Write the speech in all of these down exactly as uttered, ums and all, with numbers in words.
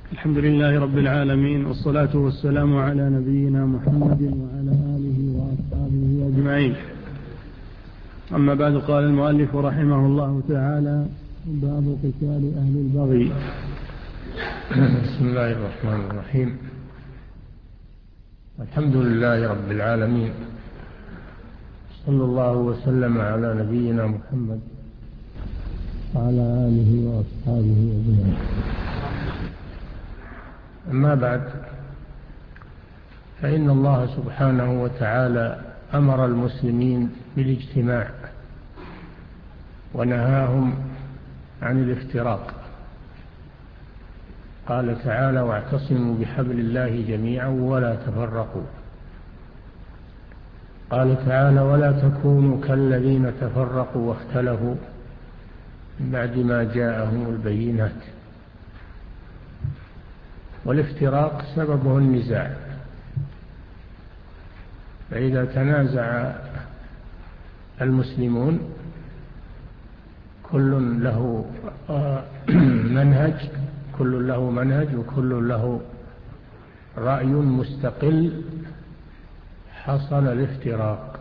الحمد لله رب العالمين، والصلاة والسلام على نبينا محمد وعلى آله وأصحابه أجمعين. أما بعد، قال المؤلف رحمه الله تعالى: باب قتال أهل البغي. بسم الله الرحمن الرحيم. الحمد لله رب العالمين، صلى الله وسلم على نبينا محمد وعلى آله وأصحابه أجمعين. أما بعد، فإن الله سبحانه وتعالى أمر المسلمين بالاجتماع ونهاهم عن الافتراق. قال تعالى: واعتصموا بحبل الله جميعا ولا تفرقوا. قال تعالى: ولا تكونوا كالذين تفرقوا واختلفوا من بعد ما جاءهم البينات. والافتراق سببه النزاع، فإذا تنازع المسلمون كل له منهج كل له منهج وكل له رأي مستقل، حصل الافتراق.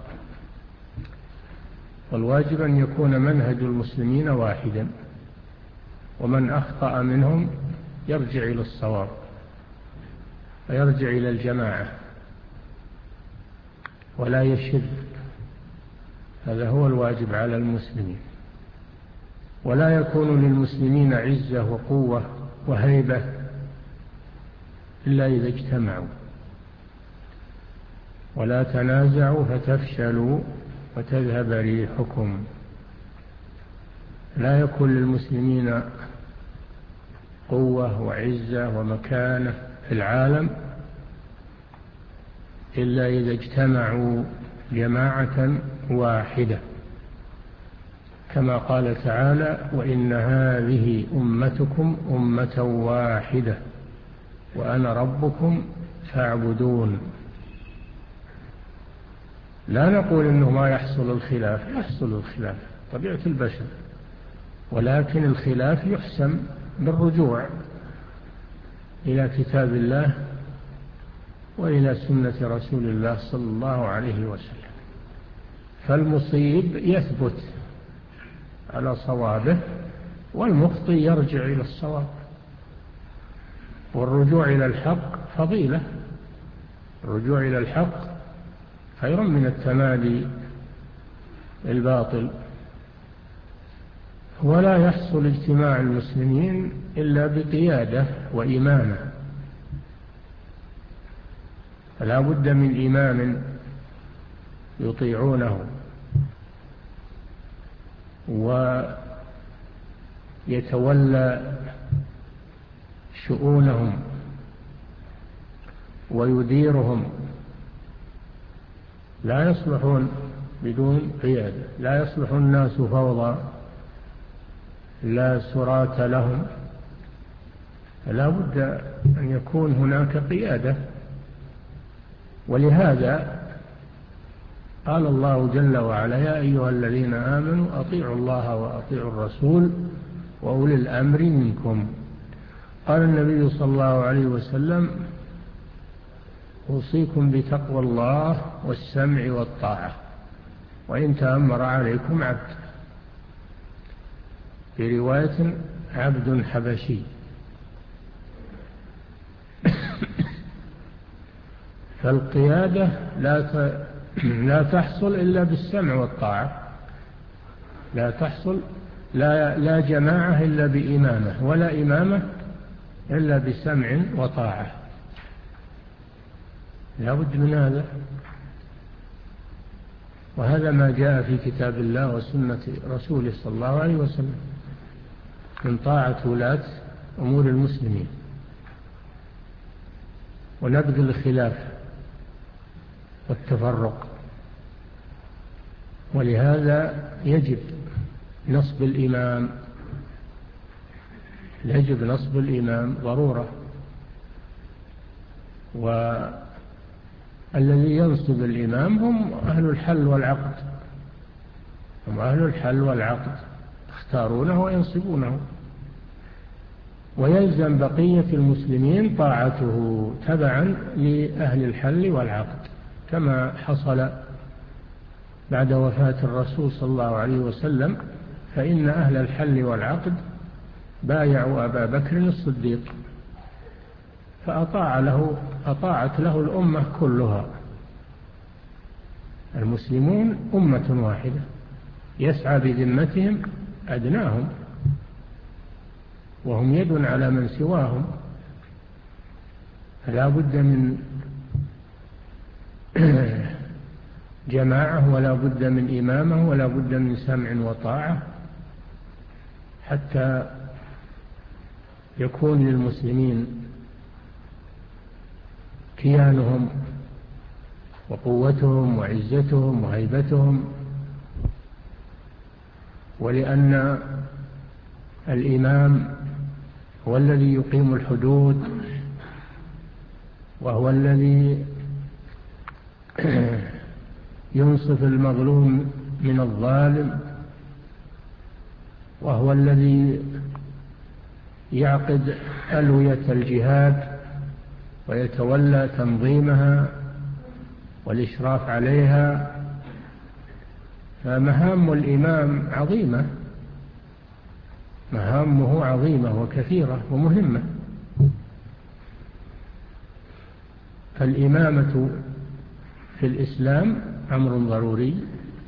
والواجب أن يكون منهج المسلمين واحدا، ومن أخطأ منهم يرجع إلى الصواب ويرجع إلى الجماعة ولا يشذ. هذا هو الواجب على المسلمين. ولا يكون للمسلمين عزة وقوة وهيبة إلا إذا اجتمعوا. ولا تنازعوا فتفشلوا وتذهب ريحكم. لا يكون للمسلمين قوة وعزة ومكانة في العالم إلا إذا اجتمعوا جماعة واحدة، كما قال تعالى: وإن هذه أمتكم أمة واحدة وأنا ربكم فاعبدون. لا نقول إنه ما يحصل الخلاف، يحصل الخلاف، طبيعة البشر، ولكن الخلاف يحسم بالرجوع إلى كتاب الله وإلى سنة رسول الله صلى الله عليه وسلم. فالمصيب يثبت على صوابه، والمخطئ يرجع إلى الصواب. والرجوع إلى الحق فضيلة، الرجوع إلى الحق خير من التمادي الباطل. ولا يحصل اجتماع المسلمين إلا بقيادة وإمامة، فلا بد من إمام يطيعونه ويتولى شؤونهم ويديرهم. لا يصلحون بدون قيادة، لا يصلح الناس فوضى لا سراة لهم. لا بد أن يكون هناك قيادة. ولهذا قال الله جل وعلا: يا أيها الذين آمنوا أطيعوا الله وأطيعوا الرسول وأولي الأمر منكم. قال النبي صلى الله عليه وسلم: أوصيكم بتقوى الله والسمع والطاعة وإن تأمر عليكم عبد. في رواية: عبد حبشي. فالقيادة لا لا تحصل إلا بالسمع والطاعة، لا تحصل لا, لا جماعة إلا بإمامة، ولا إمامة إلا بسمع وطاعة. لا بد من هذا. وهذا ما جاء في كتاب الله وسنة رسوله صلى الله عليه وسلم من طاعة ولاة أمور المسلمين ونبذ الخلاف والتفرق. ولهذا يجب نصب الإمام، يجب نصب الإمام ضرورة. والذي ينصب الإمام هم أهل الحل والعقد، هم أهل الحل والعقد، يختارونه وينصبونه. ويلزم بقية المسلمين طاعته تبعا لأهل الحل والعقد، كما حصل بعد وفاة الرسول صلى الله عليه وسلم، فإن أهل الحل والعقد بايعوا أبا بكر الصديق فأطاع له أطاعت له الأمة كلها. المسلمون أمة واحدة يسعى بذمتهم أدناهم، وهم يد على من سواهم، فلا بد من جماعة ولا بد من إمامة ولا بد من سمع وطاعة حتى يكون للمسلمين كيانهم وقوتهم وعزتهم وهيبتهم. ولأن الإمام هو الذي يقيم الحدود، وهو الذي ينصف المظلوم من الظالم، وهو الذي يعقد ألوية الجهاد ويتولى تنظيمها والإشراف عليها. فمهام الإمام عظيمة، مهامه عظيمة وكثيرة ومهمة. فالإمامة في الإسلام أمر ضروري،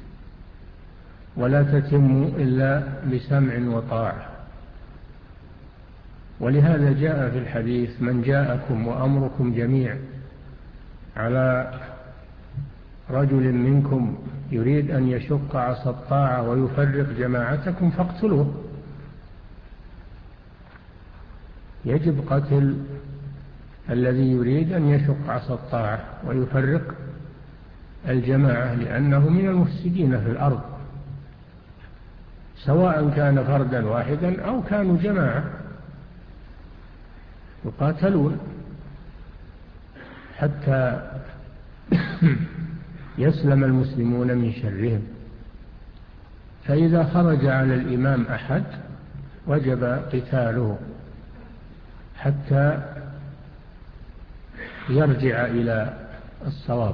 ولا تتم إلا بسمع وطاعة. ولهذا جاء في الحديث: من جاءكم وأمركم جميع على رجل منكم يريد أن يشق عصا الطاعة ويفرق جماعتكم فاقتلوه. يجب قتل الذي يريد أن يشق عصا الطاعة ويفرق الجماعة، لأنه من المفسدين في الأرض، سواء كان فردا واحدا أو كانوا جماعة يقاتلون حتى يسلم المسلمون من شرهم. فإذا خرج على الإمام أحد وجب قتاله حتى يرجع إلى الصواب.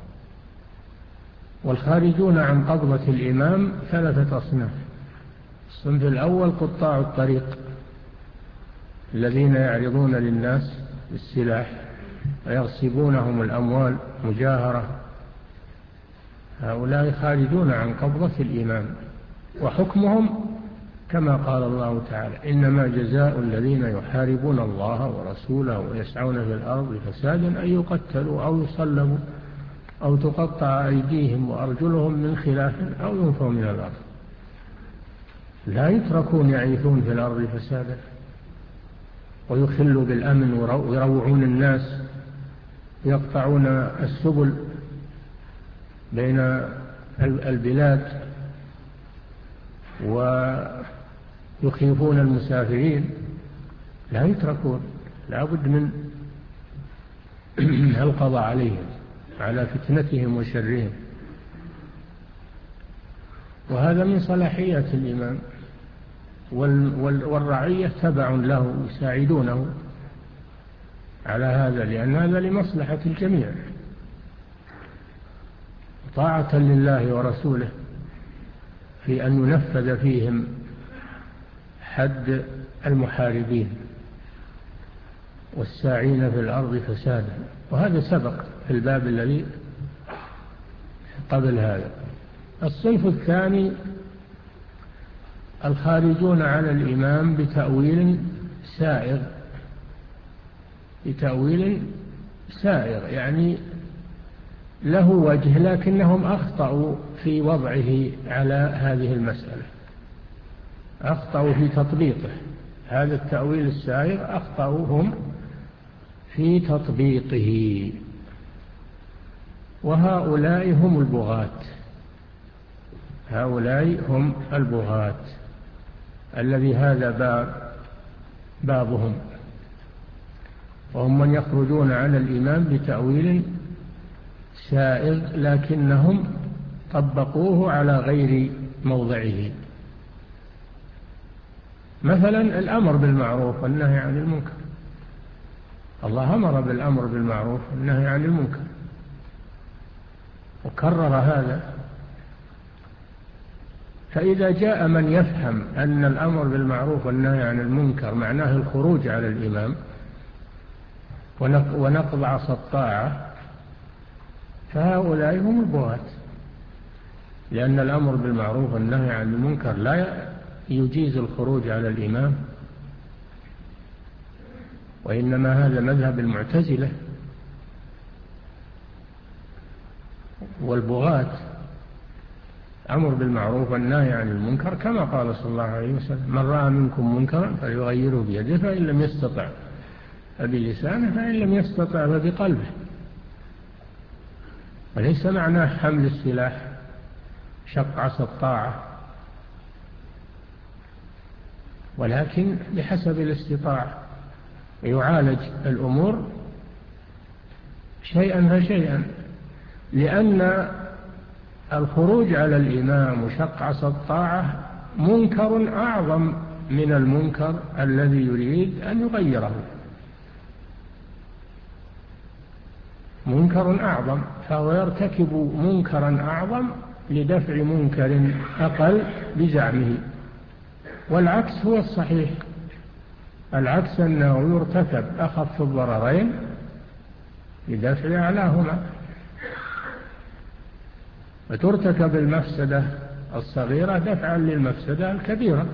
والخارجون عن قبضة الإمام ثلاثة أصناف: الصنف الأول قطاع الطريق الذين يعرضون للناس بالسلاح ويغصبونهم الأموال مجاهرة، هؤلاء خارجون عن قبضة الإمام، وحكمهم كما قال الله تعالى: إنما جزاء الذين يحاربون الله ورسوله ويسعون في الأرض فسادا أن يقتلوا أو يصلبوا أو تقطع أيديهم وأرجلهم من خلاف أو ينفوا من الأرض. لا يتركون يعيثون في الأرض فسادا ويخلوا بالأمن ويروعون الناس، يقطعون السبل بين البلاد ويخيفون المسافرين. لا يتركون، لا بد من القضاء عليهم على فتنتهم وشرهم. وهذا من صلاحيات الإمام، والرعية تبع له يساعدونه على هذا، لأن هذا لمصلحة الجميع، طاعة لله ورسوله في أن ينفذ فيهم حد المحاربين والساعين في الأرض فسادا. وهذا سبق في الباب الذي قبل هذا. الصنف الثاني الخارجون على الإمام بتأويل سائغ، بتأويل سائغ يعني له وجه لكنهم أخطأوا في وضعه على هذه المسألة، أخطأوا في تطبيقه. هذا التأويل السائغ أخطأوا هم في تطبيقه، وهؤلاء هم البغاة. هؤلاء هم البغاة الذي هذا باب بابهم، وهم من يخرجون على الإمام بتأويل سائغ لكنهم طبقوه على غير موضعه. مثلا الأمر بالمعروف والنهي عن المنكر، الله أمر بالأمر بالمعروف والنهي عن المنكر وكرر هذا. فإذا جاء من يفهم أن الأمر بالمعروف والنهي عن المنكر معناه الخروج على الإمام ونقض عصا الطاعة، فهؤلاء هم البغاة، لأن الأمر بالمعروف والنهي عن المنكر لا يجيز الخروج على الإمام، وإنما هذا مذهب المعتزلة والبغاة. أمر بالمعروف والنهي عن المنكر كما قال صلى الله عليه وسلم: من رأى منكم منكرا فليغيره بيده، فإن لم يستطع فبلسانه، فإن لم يستطع فبقلبه. وليس معناه حمل السلاح شق عصا الطاعة، ولكن بحسب الاستطاعة يعالج الأمور شيئا فشيئا، لأن الخروج على الإمام وشق عصا الطاعة منكر أعظم من المنكر الذي يريد أن يغيره، منكر أعظم، فهو يرتكب منكرا أعظم لدفع منكر أقل بزعمه. والعكس هو الصحيح، العكس أنه يرتكب أخف الضررين لدفع أعلاهما، وترتكب المفسدة الصغيرة دفعا للمفسدة الكبيرة.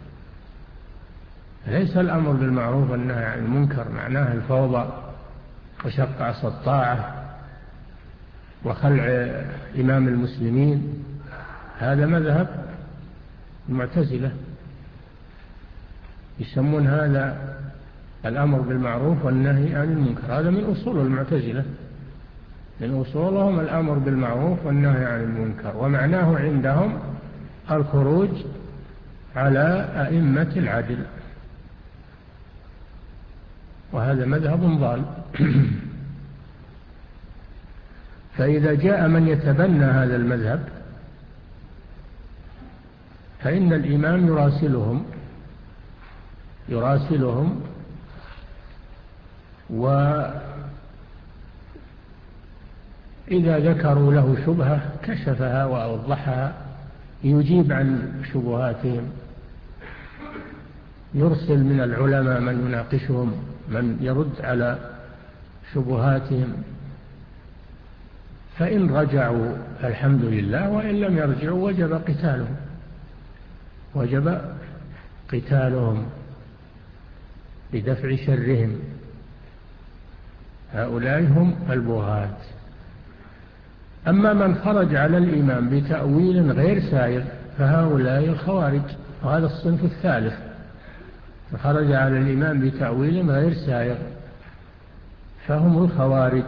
ليس الأمر بالمعروف والنهي عن المنكر معناه الفوضى وشق عصا الطاعة وخلع إمام المسلمين، هذا مذهب المعتزلة، يسمون هذا الأمر بالمعروف والنهي عن المنكر، هذا من أصول المعتزلة، من أصولهم الأمر بالمعروف والنهي عن المنكر، ومعناه عندهم الخروج على أئمة العدل، وهذا مذهب ضال. فإذا جاء من يتبنى هذا المذهب فإن الإمام يراسلهم يراسلهم وإذا ذكروا له شبهة كشفها وأوضحها، يجيب عن شبهاتهم، يرسل من العلماء من يناقشهم، من يرد على شبهاتهم، فإن رجعوا الحمد لله، وإن لم يرجعوا وجب قتالهم وجب قتالهم لدفع شرهم. هؤلاء هم البغاة. أما من خرج على الإمام بتأويل غير سائغ فهؤلاء الخوارج، وهذا الصنف الثالث، خرج على الإمام بتأويل غير سائغ فهم الخوارج،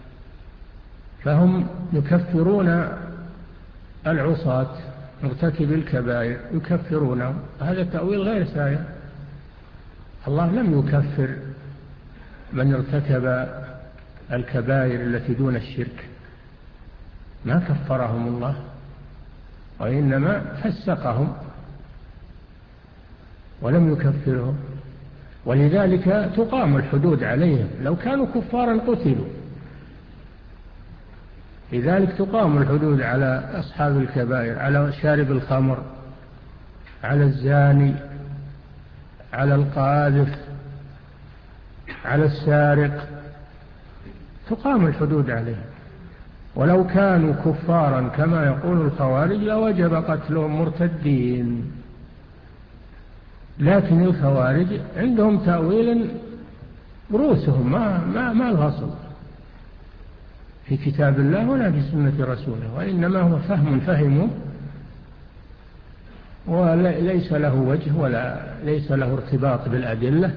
فهم يكفرون العصاة مرتكب الكبائر، يكفرونه، هذا تأويل غير سائغ. الله لم يكفر من ارتكب الكبائر التي دون الشرك، ما كفرهم الله، وإنما فسقهم ولم يكفرهم، ولذلك تقام الحدود عليهم، لو كانوا كفارا قتلوا، لذلك تقام الحدود على أصحاب الكبائر، على شارب الخمر، على الزاني، على القاذف، على السارق، تقام الحدود عليهم. ولو كانوا كفارا كما يقول الخوارج لوجب قتلهم مرتدين، لكن الخوارج عندهم تأويل رؤوسهم ما ما ما الغصب في كتاب الله ولا في سنة رسوله، وإنما هو فهم فهمه وليس له وجه ولا ليس له ارتباط بالأدلة،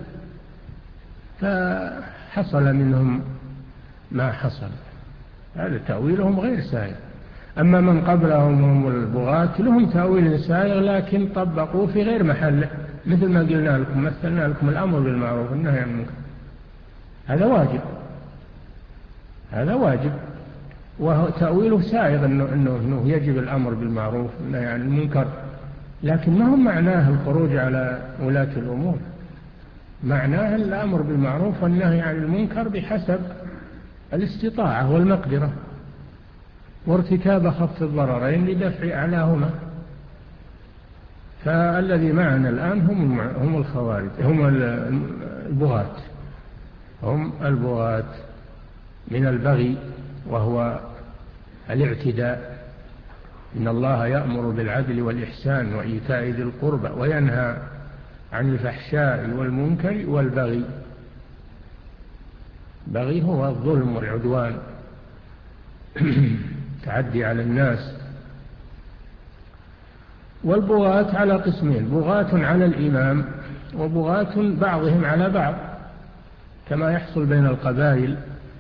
فحصل منهم ما حصل، هذا تأويلهم غير سائغ. أما من قبلهم هم البغاة لهم تأويل سائغ لكن طبقوه في غير محله، مثل ما قلنا لكم، مثلنا لكم الأمر بالمعروف والنهي عن المنكر، هذا واجب، هذا واجب، وتأويله سائغ إنه, إنه, إنه يجب الأمر بالمعروف والنهي عن المنكر، لكن ما هم معناه الخروج على ولاة الأمور، معناه الأمر بالمعروف والنهي عن المنكر بحسب الاستطاعة والمقدرة، وارتكاب خف الضررين لدفع أعلاهما. فالذي معنا الآن هم هم الخوارج، هم البغاة، هم البغاة من البغي وهو الاعتداء. إن الله يأمر بالعدل والإحسان وإيتاء ذي القربى وينهى عن الفحشاء والمنكر والبغي. بغي هو الظلم والعدوان، تعدي على الناس. والبغاة على قسمين: بغاة على الإمام وبغاة بعضهم على بعض، كما يحصل بين القبائل.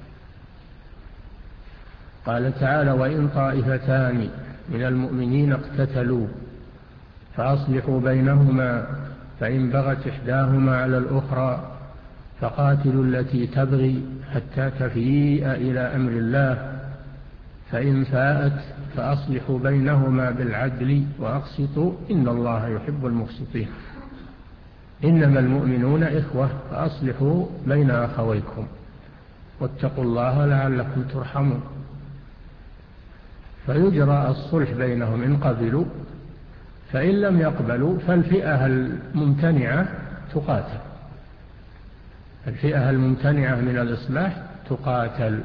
قال تعالى: وإن طائفتان من المؤمنين اقتتلوا فأصلحوا بينهما فإن بغت إحداهما على الأخرى فقاتلوا التي تبغي حتى تفيء إلى أمر الله فإن فاءت فأصلحوا بينهما بالعدل وأقسطوا إن الله يحب المقسطين. إنما المؤمنون إخوة فأصلحوا بين أخويكم واتقوا الله لعلكم ترحمون. فيجرى الصلح بينهم إن قبلوا، فإن لم يقبلوا فالفئة الممتنعة تقاتل، الفئة الممتنعة من الإصلاح تقاتل.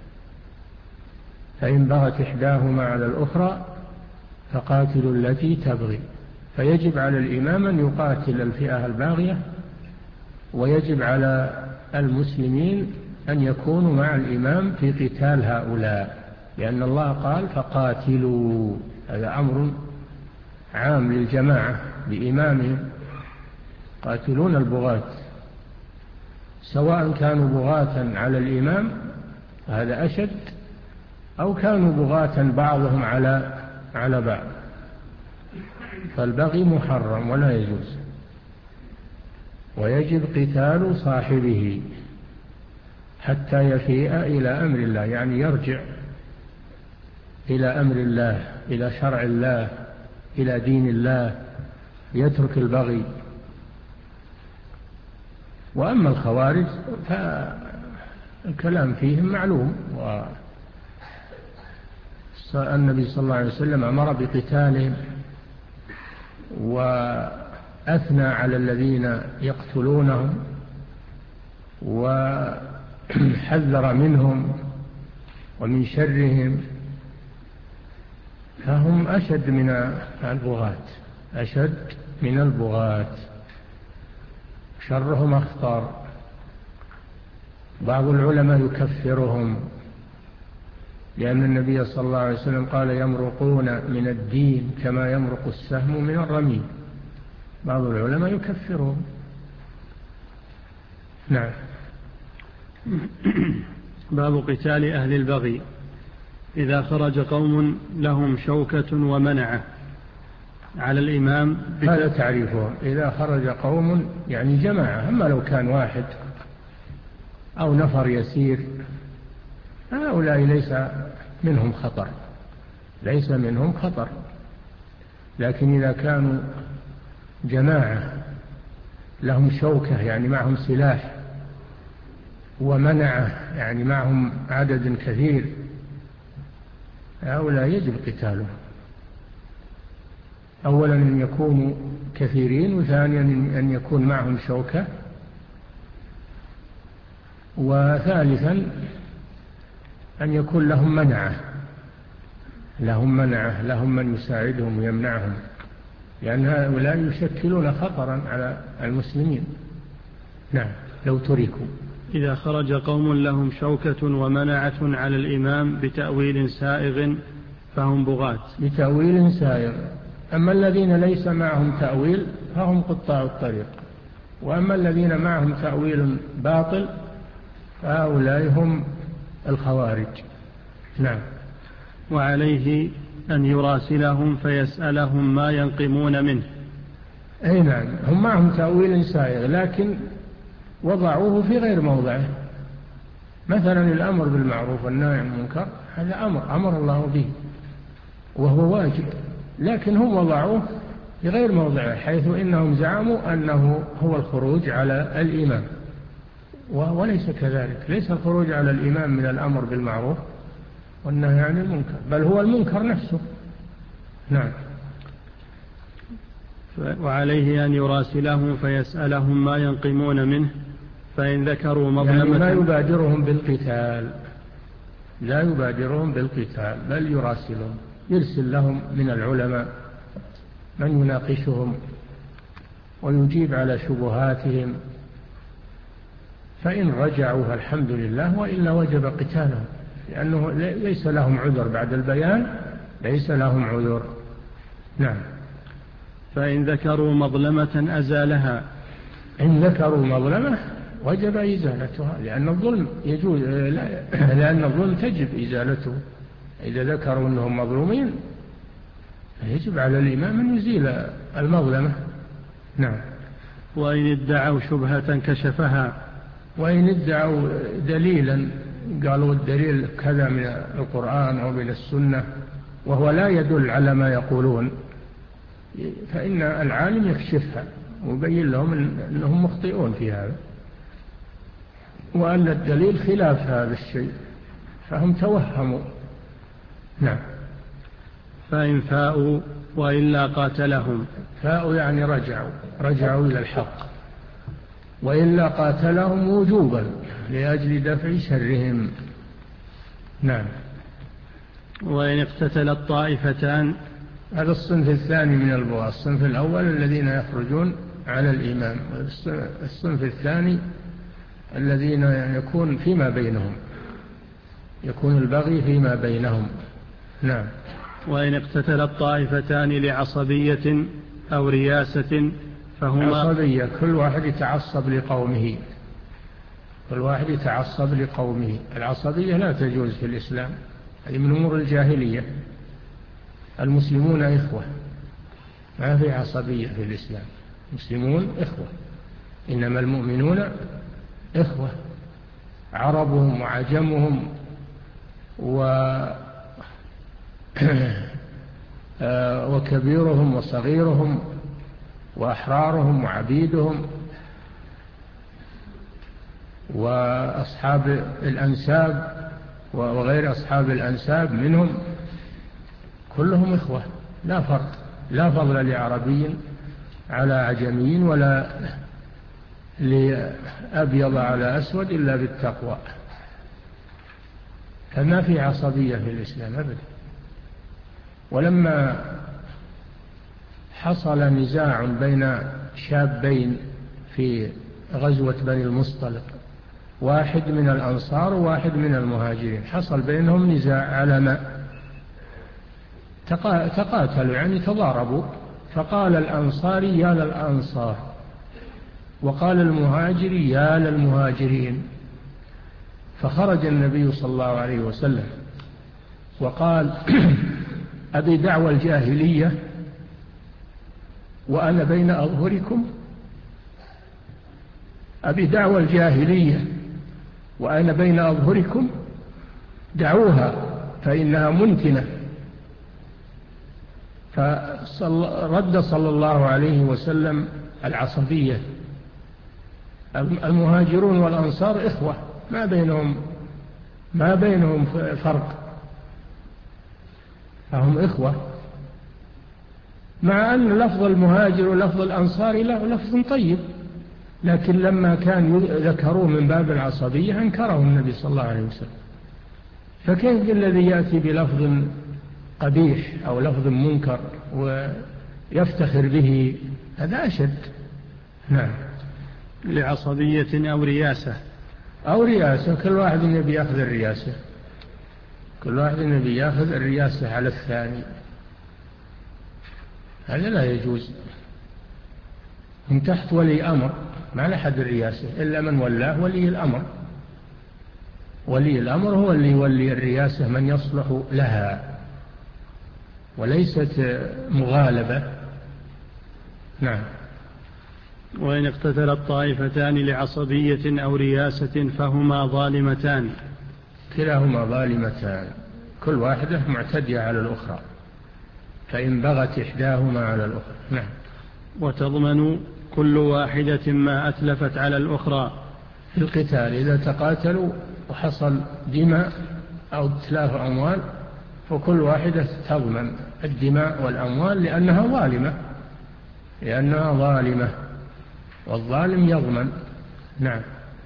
فإن بغت إحداهما على الأخرى فقاتلوا التي تبغي. فيجب على الإمام أن يقاتل الفئة الباغية، ويجب على المسلمين أن يكونوا مع الإمام في قتال هؤلاء، لأن الله قال: فقاتلوا. هذا أمر عام للجماعة بإمامهم، قاتلون البغاة، سواء كانوا بغاة على الإمام هذا أشد، أو كانوا بغاة بعضهم على على بعض. فالبغي محرم ولا يجوز، ويجب قتال صاحبه حتى يفيء إلى أمر الله، يعني يرجع إلى أمر الله، إلى شرع الله، إلى دين الله، يترك البغي. وأما الخوارج فالكلام فيهم معلوم، والنبي صلى الله عليه وسلم أمر بقتالهم وأثنى على الذين يقتلونهم وحذر منهم ومن شرهم، فهم أشد من البغاة، أشد من البغاة، شرهم أخطر. بعض العلماء يكفرهم، لأن النبي صلى الله عليه وسلم قال: يمرقون من الدين كما يمرق السهم من الرمي. بعض العلماء يكفرهم. نعم. باب قتال أهل البغي. إذا خرج قوم لهم شوكة ومنعة على الإمام، هذا تعريفه. إذا خرج قوم يعني جماعة، أما لو كان واحد أو نفر يسير هؤلاء ليس منهم خطر، ليس منهم خطر. لكن إذا كانوا جماعة لهم شوكة يعني معهم سلاح، ومنعة يعني معهم عدد كثير، هؤلاء يجب قتالهم. أولا أن يكونوا كثيرين، وثانيا أن يكون معهم شوكة، وثالثا أن يكون لهم منعة، لهم منعة، لهم من يساعدهم ويمنعهم، لأن هؤلاء يشكلون خطرا على المسلمين. نعم. لو تركوا. إذا خرج قوم لهم شوكة ومنعة على الإمام بتأويل سائغ فهم بغاة. بتأويل سائغ. أما الذين ليس معهم تأويل فهم قطاع الطريق، وأما الذين معهم تأويل باطل فهؤلاء هم الخوارج. نعم. وعليه أن يراسلهم فيسألهم ما ينقمون منه. أي نعم، هم معهم تأويل سائغ لكن وضعوه في غير موضعه. مثلا الأمر بالمعروف والنهي عن المنكر هذا أمر أمر الله به وهو واجب، لكن هم وضعوه في غير موضعه، حيث إنهم زعموا أنه هو الخروج على الإمام، وليس كذلك. ليس الخروج على الإمام من الأمر بالمعروف والنهي عن المنكر، بل هو المنكر نفسه. نعم. وعليه أن يراسلهم فيسألهم ما ينقمون منه، فإن ذكروا مظلمة يعني ما يبادرهم بالقتال، لا يبادرهم بالقتال، بل يراسلهم، يرسل لهم من العلماء من يناقشهم ويجيب على شبهاتهم، فإن رجعوا الحمد لله، وإلا وجب قتالهم، لأنه ليس لهم عذر بعد البيان، ليس لهم عذر. نعم. فإن ذكروا مظلمة أزالها. إن ذكروا مظلمة وجب إزالتها، لأن الظلم يجوز، لأن الظلم تجب إزالته. إذا ذكروا أنهم مظلومين يجب على الإمام أن يزيل المظلمة. نعم. وإن ادعوا شبهة كشفها. وإن ادعوا دليلا، قالوا الدليل كذا من القرآن أو من السنة وهو لا يدل على ما يقولون، فإن العالم يكشفها ويبين لهم أنهم مخطئون في هذا، وأن الدليل خلاف هذا الشيء، فهم توهموا. نعم. فإن فاءوا وإلا قاتلهم. فاءوا يعني رجعوا رجعوا إلى الحق، وإلا قاتلهم وجوبا لأجل دفع شرهم. نعم. وإن اقتتلت طائفتان. هذا الصنف الثاني من البغاة. الصنف الأول الذين يخرجون على الإمام، الصنف الثاني الذين يكون فيما بينهم، يكون البغي فيما بينهم. نعم. وإن اقتتلت طائفتان لعصبية أو رياسة فهما. عصبية، كل واحد يتعصب لقومه، كل واحد يتعصب لقومه. العصبية لا تجوز في الإسلام، هذه من أمور الجاهلية. المسلمون إخوة، ما في عصبية في الإسلام، المسلمون إخوة، إنما المؤمنون إخوة، عربهم وعجمهم و وكبيرهم وصغيرهم وأحرارهم وعبيدهم وأصحاب الأنساب وغير أصحاب الأنساب منهم، كلهم إخوة، لا فرق، لا فضل لعربي على عجمي ولا لأبيض على أسود إلا بالتقوى. فما في عصبية في الإسلام أبدا. ولما حصل نزاع بين شابين في غزوة بني المصطلق، واحد من الأنصار وواحد من المهاجرين، حصل بينهم نزاع على ما تقاتلوا يعني تضاربوا، فقال الأنصاري يا للأنصار، وقال المهاجري يا للمهاجرين، فخرج النبي صلى الله عليه وسلم وقال أبي دعوى الجاهلية وأنا بين أظهركم، أبي دعوى الجاهلية وأنا بين أظهركم، دعوها فإنها منتنة. فرد صلى الله عليه وسلم العصبية. المهاجرون والأنصار إخوة، ما بينهم ما بينهم فرق، فهم إخوة، مع أن لفظ المهاجر ولفظ الأنصار له لفظ طيب، لكن لما كان ذكروه من باب العصبية أنكره النبي صلى الله عليه وسلم. فكيف الذي يأتي بلفظ قبيح أو لفظ منكر ويفتخر به؟ هذا أشد. نعم. لعصبية أو رياسة. أو رياسة، كل واحد يبي يأخذ الرياسة، كل واحد يبي يأخذ الرياسة على الثاني، هذا لا يجوز. من تحت ولي أمر ما لحد الرياسة إلا من ولاه ولي الأمر. ولي الأمر هو اللي يولي الرياسة من يصلح لها، وليست مغالبة. نعم. وإن اقتتلت طائفتان لعصبية أو رياسة فهما ظالمتان. كلاهما ظالمتان، كل واحدة معتدية على الأخرى. فإن بغت إحداهما على الأخرى. نعم. وتضمن كل واحدة ما أتلفت على الأخرى في القتال إذا تقاتلوا وحصل دماء أو اتلاف أموال، فكل واحدة تضمن الدماء والأموال لأنها ظالمة لأنها ظالمة والظالم يضمن. نعم.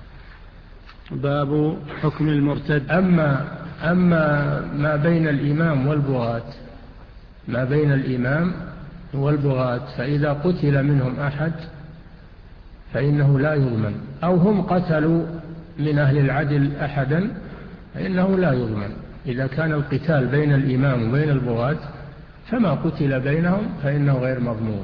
باب حكم المرتد. أما, أما ما بين الإمام والبغاة ما بين الإمام والبغاة فإذا قتل منهم أحد فإنه لا يضمن، أو هم قتلوا من أهل العدل أحدا فإنه لا يضمن. إذا كان القتال بين الإمام وبين البغاة فما قتل بينهم فإنه غير مضمون.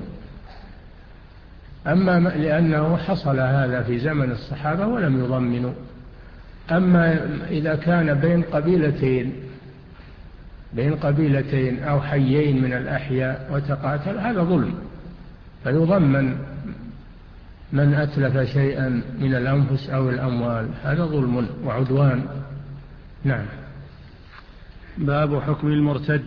أما لأنه حصل هذا في زمن الصحابة ولم يضمنوا. أما إذا كان بين قبيلتين بين قبيلتين أو حيين من الأحياء وتقاتل هذا ظلم، فيضمن من أتلف شيئا من الأنفس أو الأموال، هذا ظلم وعدوان. نعم. باب حكم المرتد.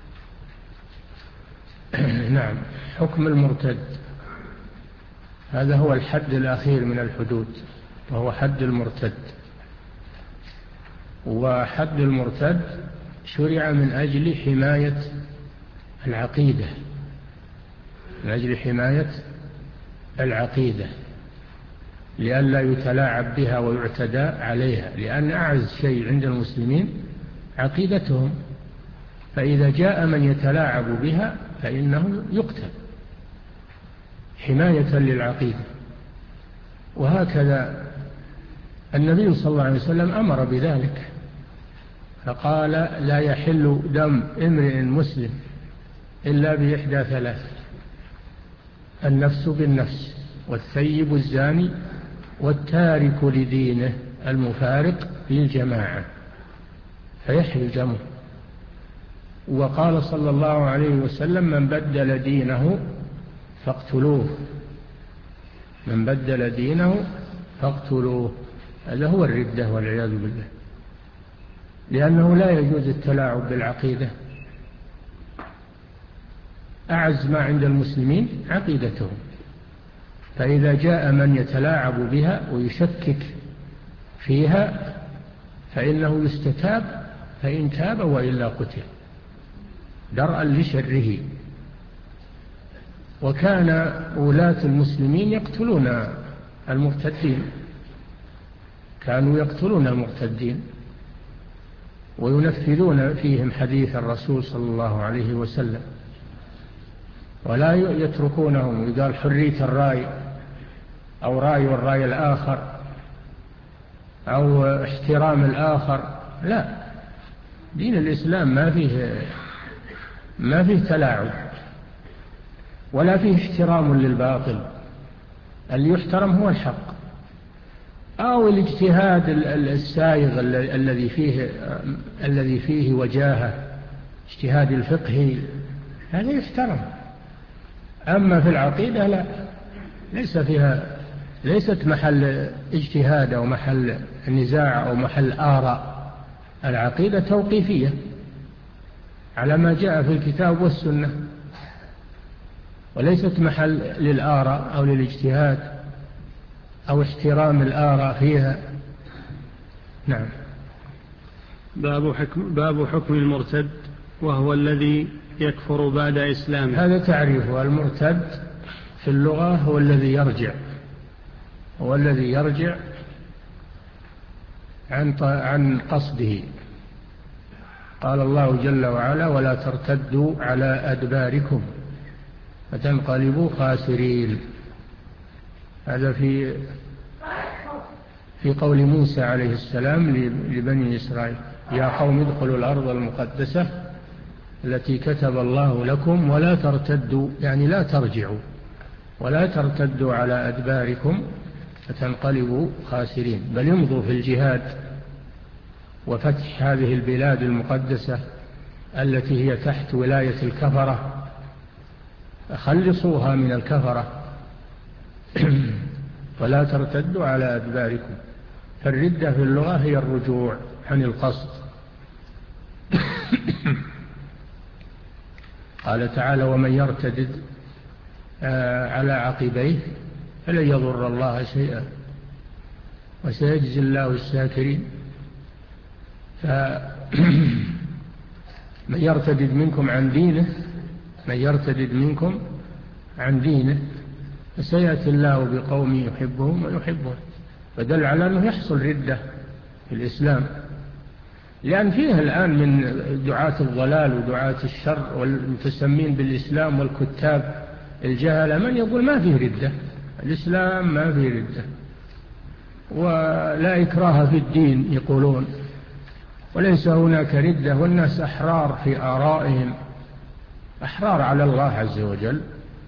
نعم. حكم المرتد هذا هو الحد الأخير من الحدود، وهو حد المرتد. وحد المرتد شرع من أجل حماية العقيدة من أجل حماية العقيدة لئلا يتلاعب بها ويعتدى عليها، لأن أعز شيء عند المسلمين عقيدتهم، فإذا جاء من يتلاعب بها فإنه يقتل حماية للعقيدة. وهكذا النبي صلى الله عليه وسلم أمر بذلك فقال لا يحل دم امرئ مسلم إلا بإحدى ثلاث: النفس بالنفس، والثيب الزاني، والتارك لدينه المفارق للجماعة، فيحل دمه. وقال صلى الله عليه وسلم من بدل دينه فاقتلوه من بدل دينه فاقتلوه هذا هو الردة والعياذ بالله، لأنه لا يجوز التلاعب بالعقيدة. أعز ما عند المسلمين عقيدتهم، فإذا جاء من يتلاعب بها ويشكك فيها فإنه يستتاب، فإن تاب وإلا قتل درءا لشره. وكان ولاة المسلمين يقتلون المرتدين كانوا يقتلون المرتدين وينفذون فيهم حديث الرسول صلى الله عليه وسلم، ولا يتركونهم. يقال حرية الرأي أو رأي والرأي الآخر أو احترام الآخر، لا، دين الإسلام ما فيه ما فيه تلاعب ولا فيه احترام للباطل. اللي يحترم هو الحق أو الاجتهاد السائغ الذي فيه الذي فيه وجاهة، اجتهاد الفقهي، هذا يحترم. أما في العقيدة لا، ليس فيها ليست محل اجتهاد أو محل نزاع أو محل آراء. العقيدة توقيفية على ما جاء في الكتاب والسنة، وليست محل للآراء أو للاجتهاد أو احترام الآراء فيها. نعم. باب حكم, باب حكم المرتد، وهو الذي يكفر بعد إسلامه. هذا تعريفه. المرتد في اللغة هو الذي يرجع هو الذي يرجع عن عن قصده. قال الله جل وعلا ولا ترتدوا على أدباركم فتنقلبوا خاسرين. هذا في في قول موسى عليه السلام لبني إسرائيل يا قوم ادخلوا الأرض المقدسة التي كتب الله لكم ولا ترتدوا، يعني لا ترجعوا، ولا ترتدوا على أدباركم فتنقلبوا خاسرين، بل يمضوا في الجهاد وفتح هذه البلاد المقدسة التي هي تحت ولاية الكفرة، خلصوها من الكفرة ولا ترتدوا على أدباركم. فالردة في اللغة هي الرجوع عن القصد. قال تعالى ومن يرتدد على عقبيه فلن يضر الله شيئا وسيجزي الله الشاكرين. فمن يرتدد منكم عن دينه من يرتدد منكم عن دينه فسيأتي الله بقوم يحبهم ويحبون، فدل على أنه يحصل ردة في الإسلام، لأن فيه الآن من دعاة الضلال ودعاة الشر والمتسمين بالإسلام والكتاب الجهلة من يقول ما فيه ردة، الإسلام ما فيه ردة ولا إكراه في الدين يقولون، وليس هناك ردة والناس أحرار في آرائهم، أحرار على الله عز وجل،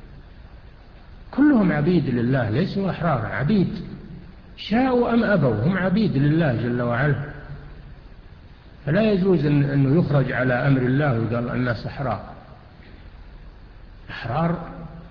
كلهم عبيد لله ليسوا أحرار، عبيد شاءوا أم أبوا هم عبيد لله جل وعلا. فلا يجوز أنه يخرج على أمر الله وقال الناس أحرار، أحرار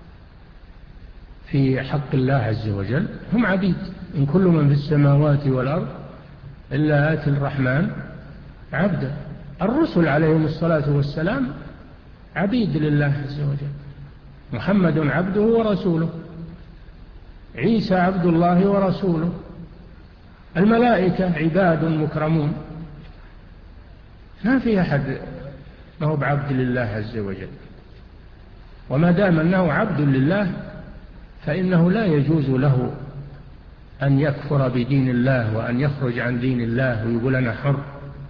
في حق الله عز وجل، هم عبيد. إن كل من في السماوات والأرض إلا آتي الرحمن عبدا. الرسل عليهم الصلاة والسلام عبيد لله عز وجل، محمد عبده ورسوله، عيسى عبد الله ورسوله، الملائكة عباد مكرمون، ما في أحد ما هو بعبد لله عز وجل. وما دام أنه عبد لله فإنه لا يجوز له أن يكفر بدين الله وأن يخرج عن دين الله ويقول أنا حر،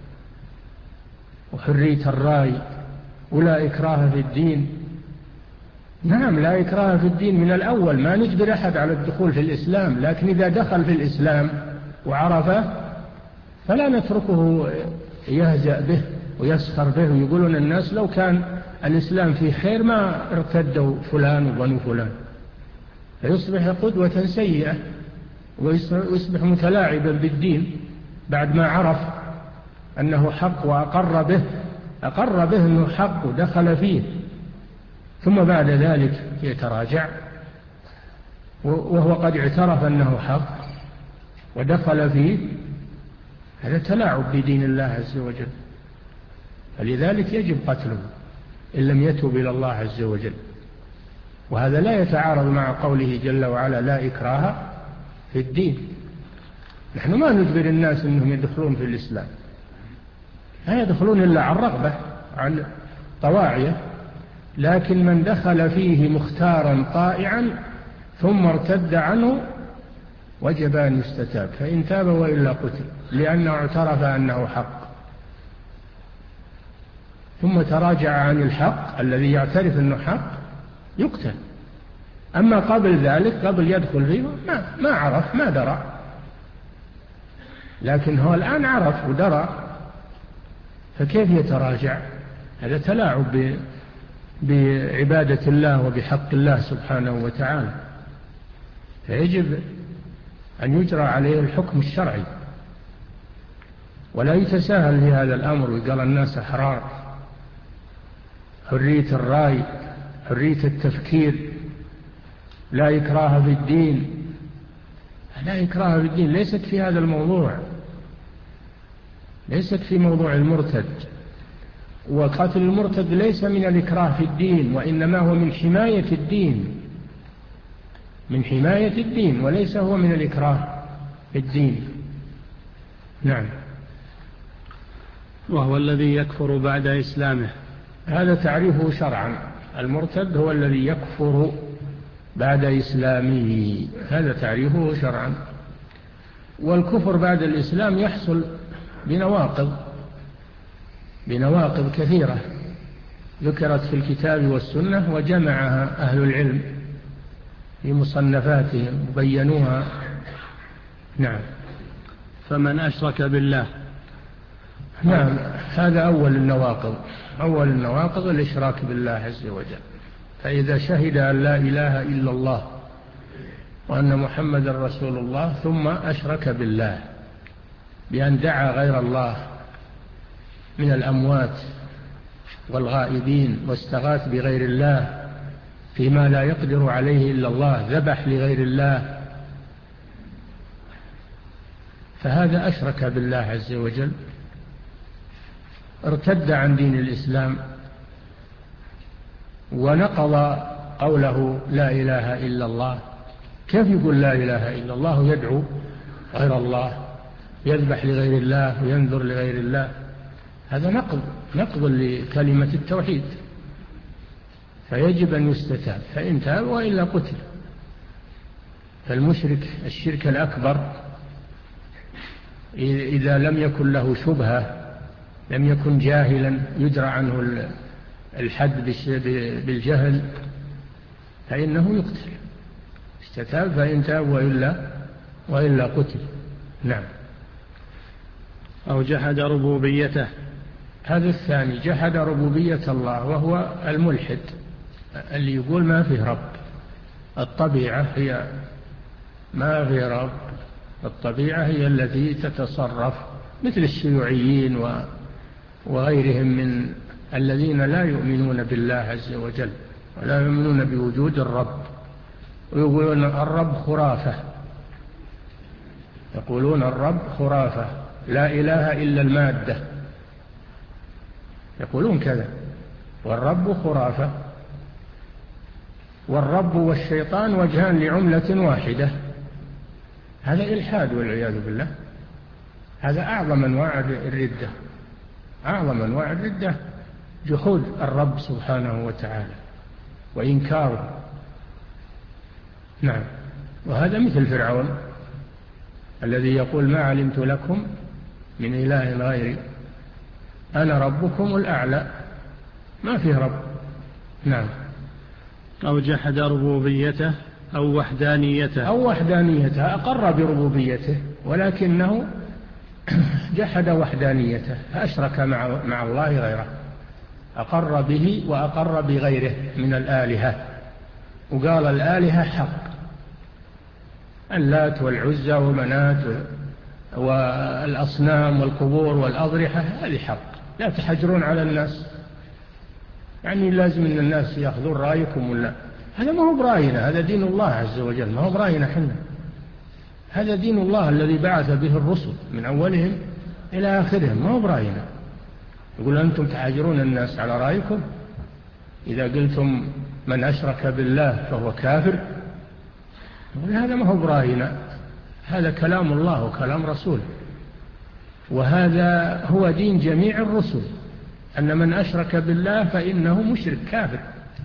وحرية الرأي ولا إكراه في الدين. نعم لا إكراه في الدين من الأول، ما نجبر أحد على الدخول في الإسلام، لكن إذا دخل في الإسلام وعرفه فلا نتركه يهزأ به ويسخر به ويقولون الناس لو كان الإسلام فيه خير ما ارتدوا فلان وبنو فلان، فيصبح قدوة سيئة ويصبح متلاعبا بالدين بعد ما عرف أنه حق وأقر به أقر به أنه حق ودخل فيه، ثم بعد ذلك يتراجع وهو قد اعترف أنه حق ودخل فيه. هذا تلاعب بدين الله عز وجل، فلذلك يجب قتله إن لم يتوب إلى الله عز وجل. وهذا لا يتعارض مع قوله جل وعلا لا إكراه في الدين. نحن ما نجبر الناس أنهم يدخلون في الإسلام، لا يدخلون إلا عن رغبة عن طواعية، لكن من دخل فيه مختارا طائعا ثم ارتد عنه وجب أن يستتاب، فإن تاب وإلا قتل، لأنه اعترف أنه حق ثم تراجع عن الحق الذي يعترف أنه حق يقتل. أما قبل ذلك قبل يدخل فيه ما, ما عرف ما درى، لكن هو الآن عرف ودرى، فكيف يتراجع؟ هذا تلاعب بعبادة الله وبحق الله سبحانه وتعالى، فيجب أن يجرى عليه الحكم الشرعي ولا يتساهل في هذا الأمر ويقال الناس أحرار، حرية الرأي، حرية التفكير، لا إكراه في الدين. لا إكراه في الدين ليست في هذا الموضوع، ليست في موضوع المرتد، وقتل المرتد ليس من الإكراه في الدين، وإنما هو من حماية الدين، من حماية الدين، وليس هو من الإكراه في الدين. نعم. وهو الذي يكفر بعد إسلامه، هذا تعريفه شرعا، المرتد هو الذي يكفر بعد إسلامه، هذا تعريفه شرعا. والكفر بعد الإسلام يحصل بنواقض بنواقض كثيرة ذكرت في الكتاب والسنة وجمعها أهل العلم في مصنفاتهم وبينوها. نعم. فمن أشرك بالله، نعم هذا أول النواقض، أول النواقض الإشراك بالله عز وجل. فإذا شهد أن لا إله إلا الله وأن محمد رسول الله ثم أشرك بالله بأن دعا غير الله من الأموات والغائبين واستغاث بغير الله فيما لا يقدر عليه إلا الله، ذبح لغير الله، فهذا أشرك بالله عز وجل، ارتد عن دين الإسلام. ونقض قوله لا إله إلا الله. كيف يقول لا إله إلا الله يدعو غير الله، يذبح لغير الله وينذر لغير الله؟ هذا نقض نقض لكلمة التوحيد، فيجب أن يستتاب، فإن تاب وإلا قتل. فالمشرك الشرك الأكبر إذا لم يكن له شبهة، لم يكن جاهلا يدرى عنه الحد بالجهل، فإنه يقتل. استتاب فإن تاب وإلا, وإلا قتل. نعم. أو جحد ربوبيته. هذا الثاني جحد ربوبية الله، وهو الملحد اللي يقول ما فيه رب. الطبيعة هي ما فيه رب، الطبيعة هي التي تتصرف، مثل الشيوعيين وغيرهم من الذين لا يؤمنون بالله عز وجل ولا يؤمنون بوجود الرب، ويقولون الرب خرافة، يقولون الرب خرافة، لا إله إلا المادة، يقولون كذا، والرب خرافة. والرب والشيطان وجهان لعملة واحدة. هذا إلحاد والعياذ بالله. هذا أعظم أنواع الردة، أعظم أنواع الردة جحود الرب سبحانه وتعالى وإنكاره. نعم. وهذا مثل فرعون الذي يقول ما علمت لكم من إله غيري أنا ربكم الأعلى، ما فيه رب. نعم. أو جحد ربوبيته أو وحدانيته. أو وحدانيته، أقر بربوبيته ولكنه جحد وحدانيته، فأشرك مع, مع الله غيره، أقر به وأقر بغيره من الآلهة، وقال الآلهة حق، اللات والعزى ومنات والأصنام والقبور والأضرحة هذه حق، لا تحجرون على الناس، يعني لازم أن الناس يأخذون رأيكم ولا؟ هذا ما هو برأينا، هذا دين الله عز وجل، ما هو برأينا حنا، هذا دين الله الذي بعث به الرسل من أولهم إلى آخرهم، ما هو برأينا. يقول أنتم تحجرون الناس على رأيكم، إذا قلتم من أشرك بالله فهو كافر، يقول هذا ما هو برأينا، هذا كلام الله وكلام رسوله، وهذا هو دين جميع الرسل، أن من أشرك بالله فإنه مشرك كافر،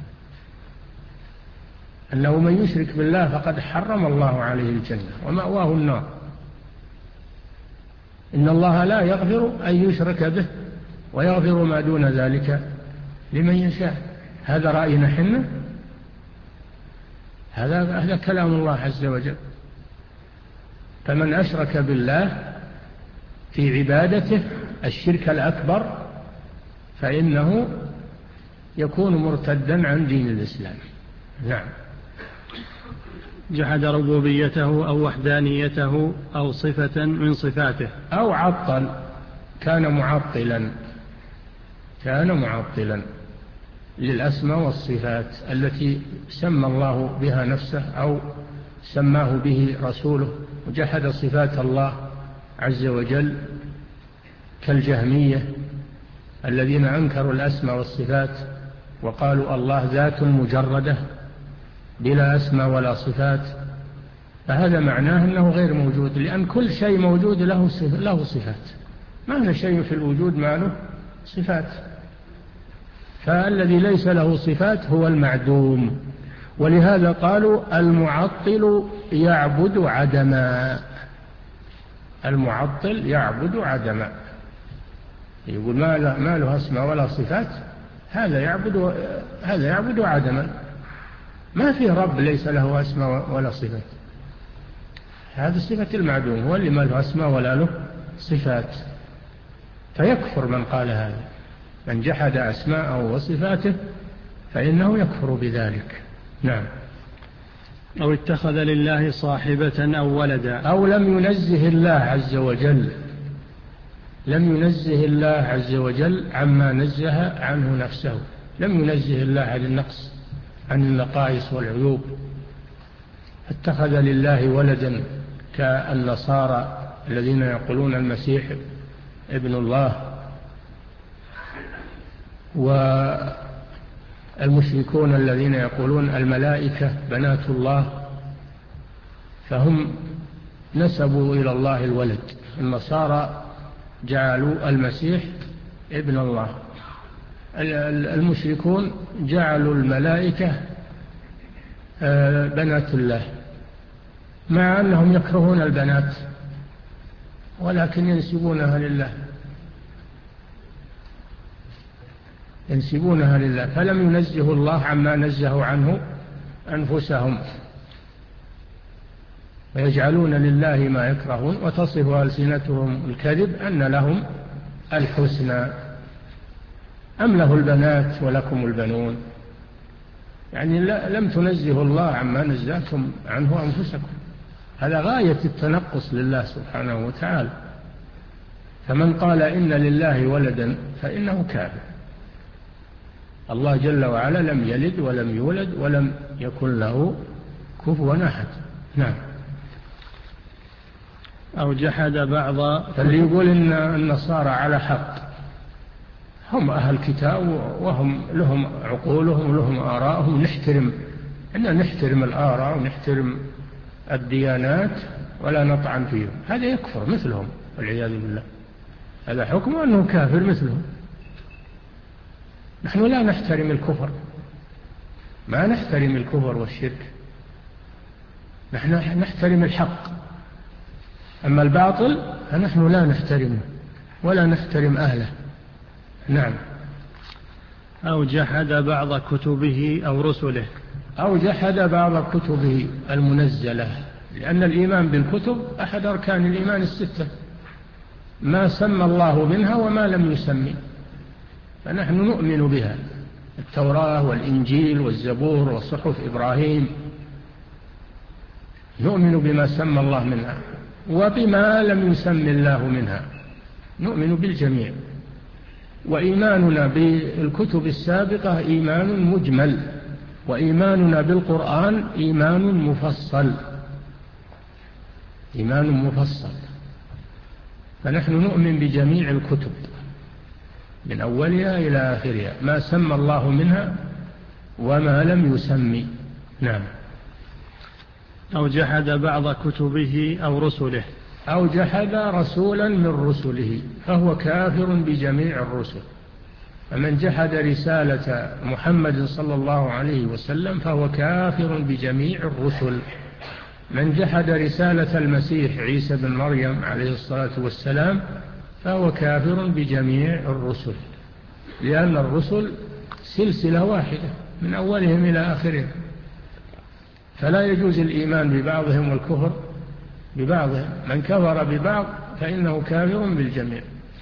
أنه من يشرك بالله فقد حرم الله عليه الجنة ومأواه النار، إن الله لا يغفر أن يشرك به ويغفر ما دون ذلك لمن يشاء. هذا رأينا حنا، هذا هذا كلام الله عز وجل. فمن أشرك بالله في عبادته الشرك الأكبر فإنه يكون مرتدا عن دين الإسلام. نعم. جحد ربوبيته أو وحدانيته أو صفة من صفاته. أو عطل، كان معطلا، كان معطلا للأسماء والصفات التي سمى الله بها نفسه أو سماه به رسوله، وجحد صفات الله عز وجل كالجهمية الذين أنكروا الأسماء والصفات وقالوا الله ذات مجردة بلا أسماء ولا صفات، فهذا معناه أنه غير موجود، لأن كل شيء موجود له له صفات، ما هنا شيء في الوجود ما له صفات، فالذي ليس له صفات هو المعدوم. ولهذا قالوا المعطل يعبد عدما، المعطل يعبد عدما، يقول ما له, ما له أسماء ولا صفات، هذا يعبد هذا يعبد عدما، ما في رب ليس له أسماء ولا صفات، هذا صفة المعدوم، هو اللي ما له أسماء ولا له صفات. فيكفر من قال هذا، من جحد أسماءه وصفاته فإنه يكفر بذلك. نعم. أو اتخذ لله صاحبة أو ولدا. أو لم ينزه الله عز وجل، لم ينزه الله عز وجل عما نزه عنه نفسه، لم ينزه الله عن النقص، عن النقائص والعيوب، اتخذ لله ولدا كالنصارى الذين يقولون المسيح ابن الله، المشركون الذين يقولون الملائكة بنات الله فهم نسبوا إلى الله الولد. النصارى جعلوا المسيح ابن الله، المشركون جعلوا الملائكة بنات الله، مع أنهم يكرهون البنات ولكن ينسبونها لله ينسبونها لله فلم ينزه الله عما نزهوا عنه أنفسهم، ويجعلون لله ما يكرهون وتصف ألسنتهم الكذب أن لهم الحسنى أم له البنات ولكم البنون. يعني لم تنزه الله عما نزهتم عنه أنفسكم. هذا غاية التنقص لله سبحانه وتعالى. فمن قال إن لله ولدا فإنه كافر. الله جل وعلا لم يلد ولم يولد ولم يكن له كفوا أحد. نعم. أو جحد بعض. فاللي يقول إن النصارى على حق، هم أهل كتاب وهم لهم عقولهم ولهم آراءهم، نحترم إن نحترم الآراء ونحترم الديانات ولا نطعن فيهم. هذا يكفر مثلهم والعياذ بالله، هذا حكم أنه كافر مثلهم. نحن لا نحترم الكفر، ما نحترم الكفر والشرك، نحن نحترم الحق. أما الباطل فنحن لا نحترمه ولا نحترم أهله. نعم. أو جحد بعض كتبه أو رسله. أو جحد بعض كتبه المنزلة، لأن الإيمان بالكتب أحد أركان الإيمان الستة، ما سمى الله منها وما لم يسمي، فنحن نؤمن بها، التوراة والإنجيل والزبور وصحف إبراهيم، نؤمن بما سمى الله منها وبما لم يسمي الله منها، نؤمن بالجميع. وإيماننا بالكتب السابقة إيمان مجمل، وإيماننا بالقرآن إيمان مفصل، إيمان مفصل. فنحن نؤمن بجميع الكتب من أولها إلى آخرها، ما سمى الله منها وما لم يسمي. نعم. أو جحد بعض كتبه أو رسله. أو جحد رسولا من رسله فهو كافر بجميع الرسل. فمن جحد رسالة محمد صلى الله عليه وسلم فهو كافر بجميع الرسل. من جحد رسالة المسيح عيسى بن مريم عليه الصلاة والسلام فهو كافر بجميع الرسل، لأن الرسل سلسلة واحدة من أولهم إلى آخرهم، فلا يجوز الإيمان ببعضهم والكفر ببعضهم. من كفر ببعض فإنه كافر بالجميع.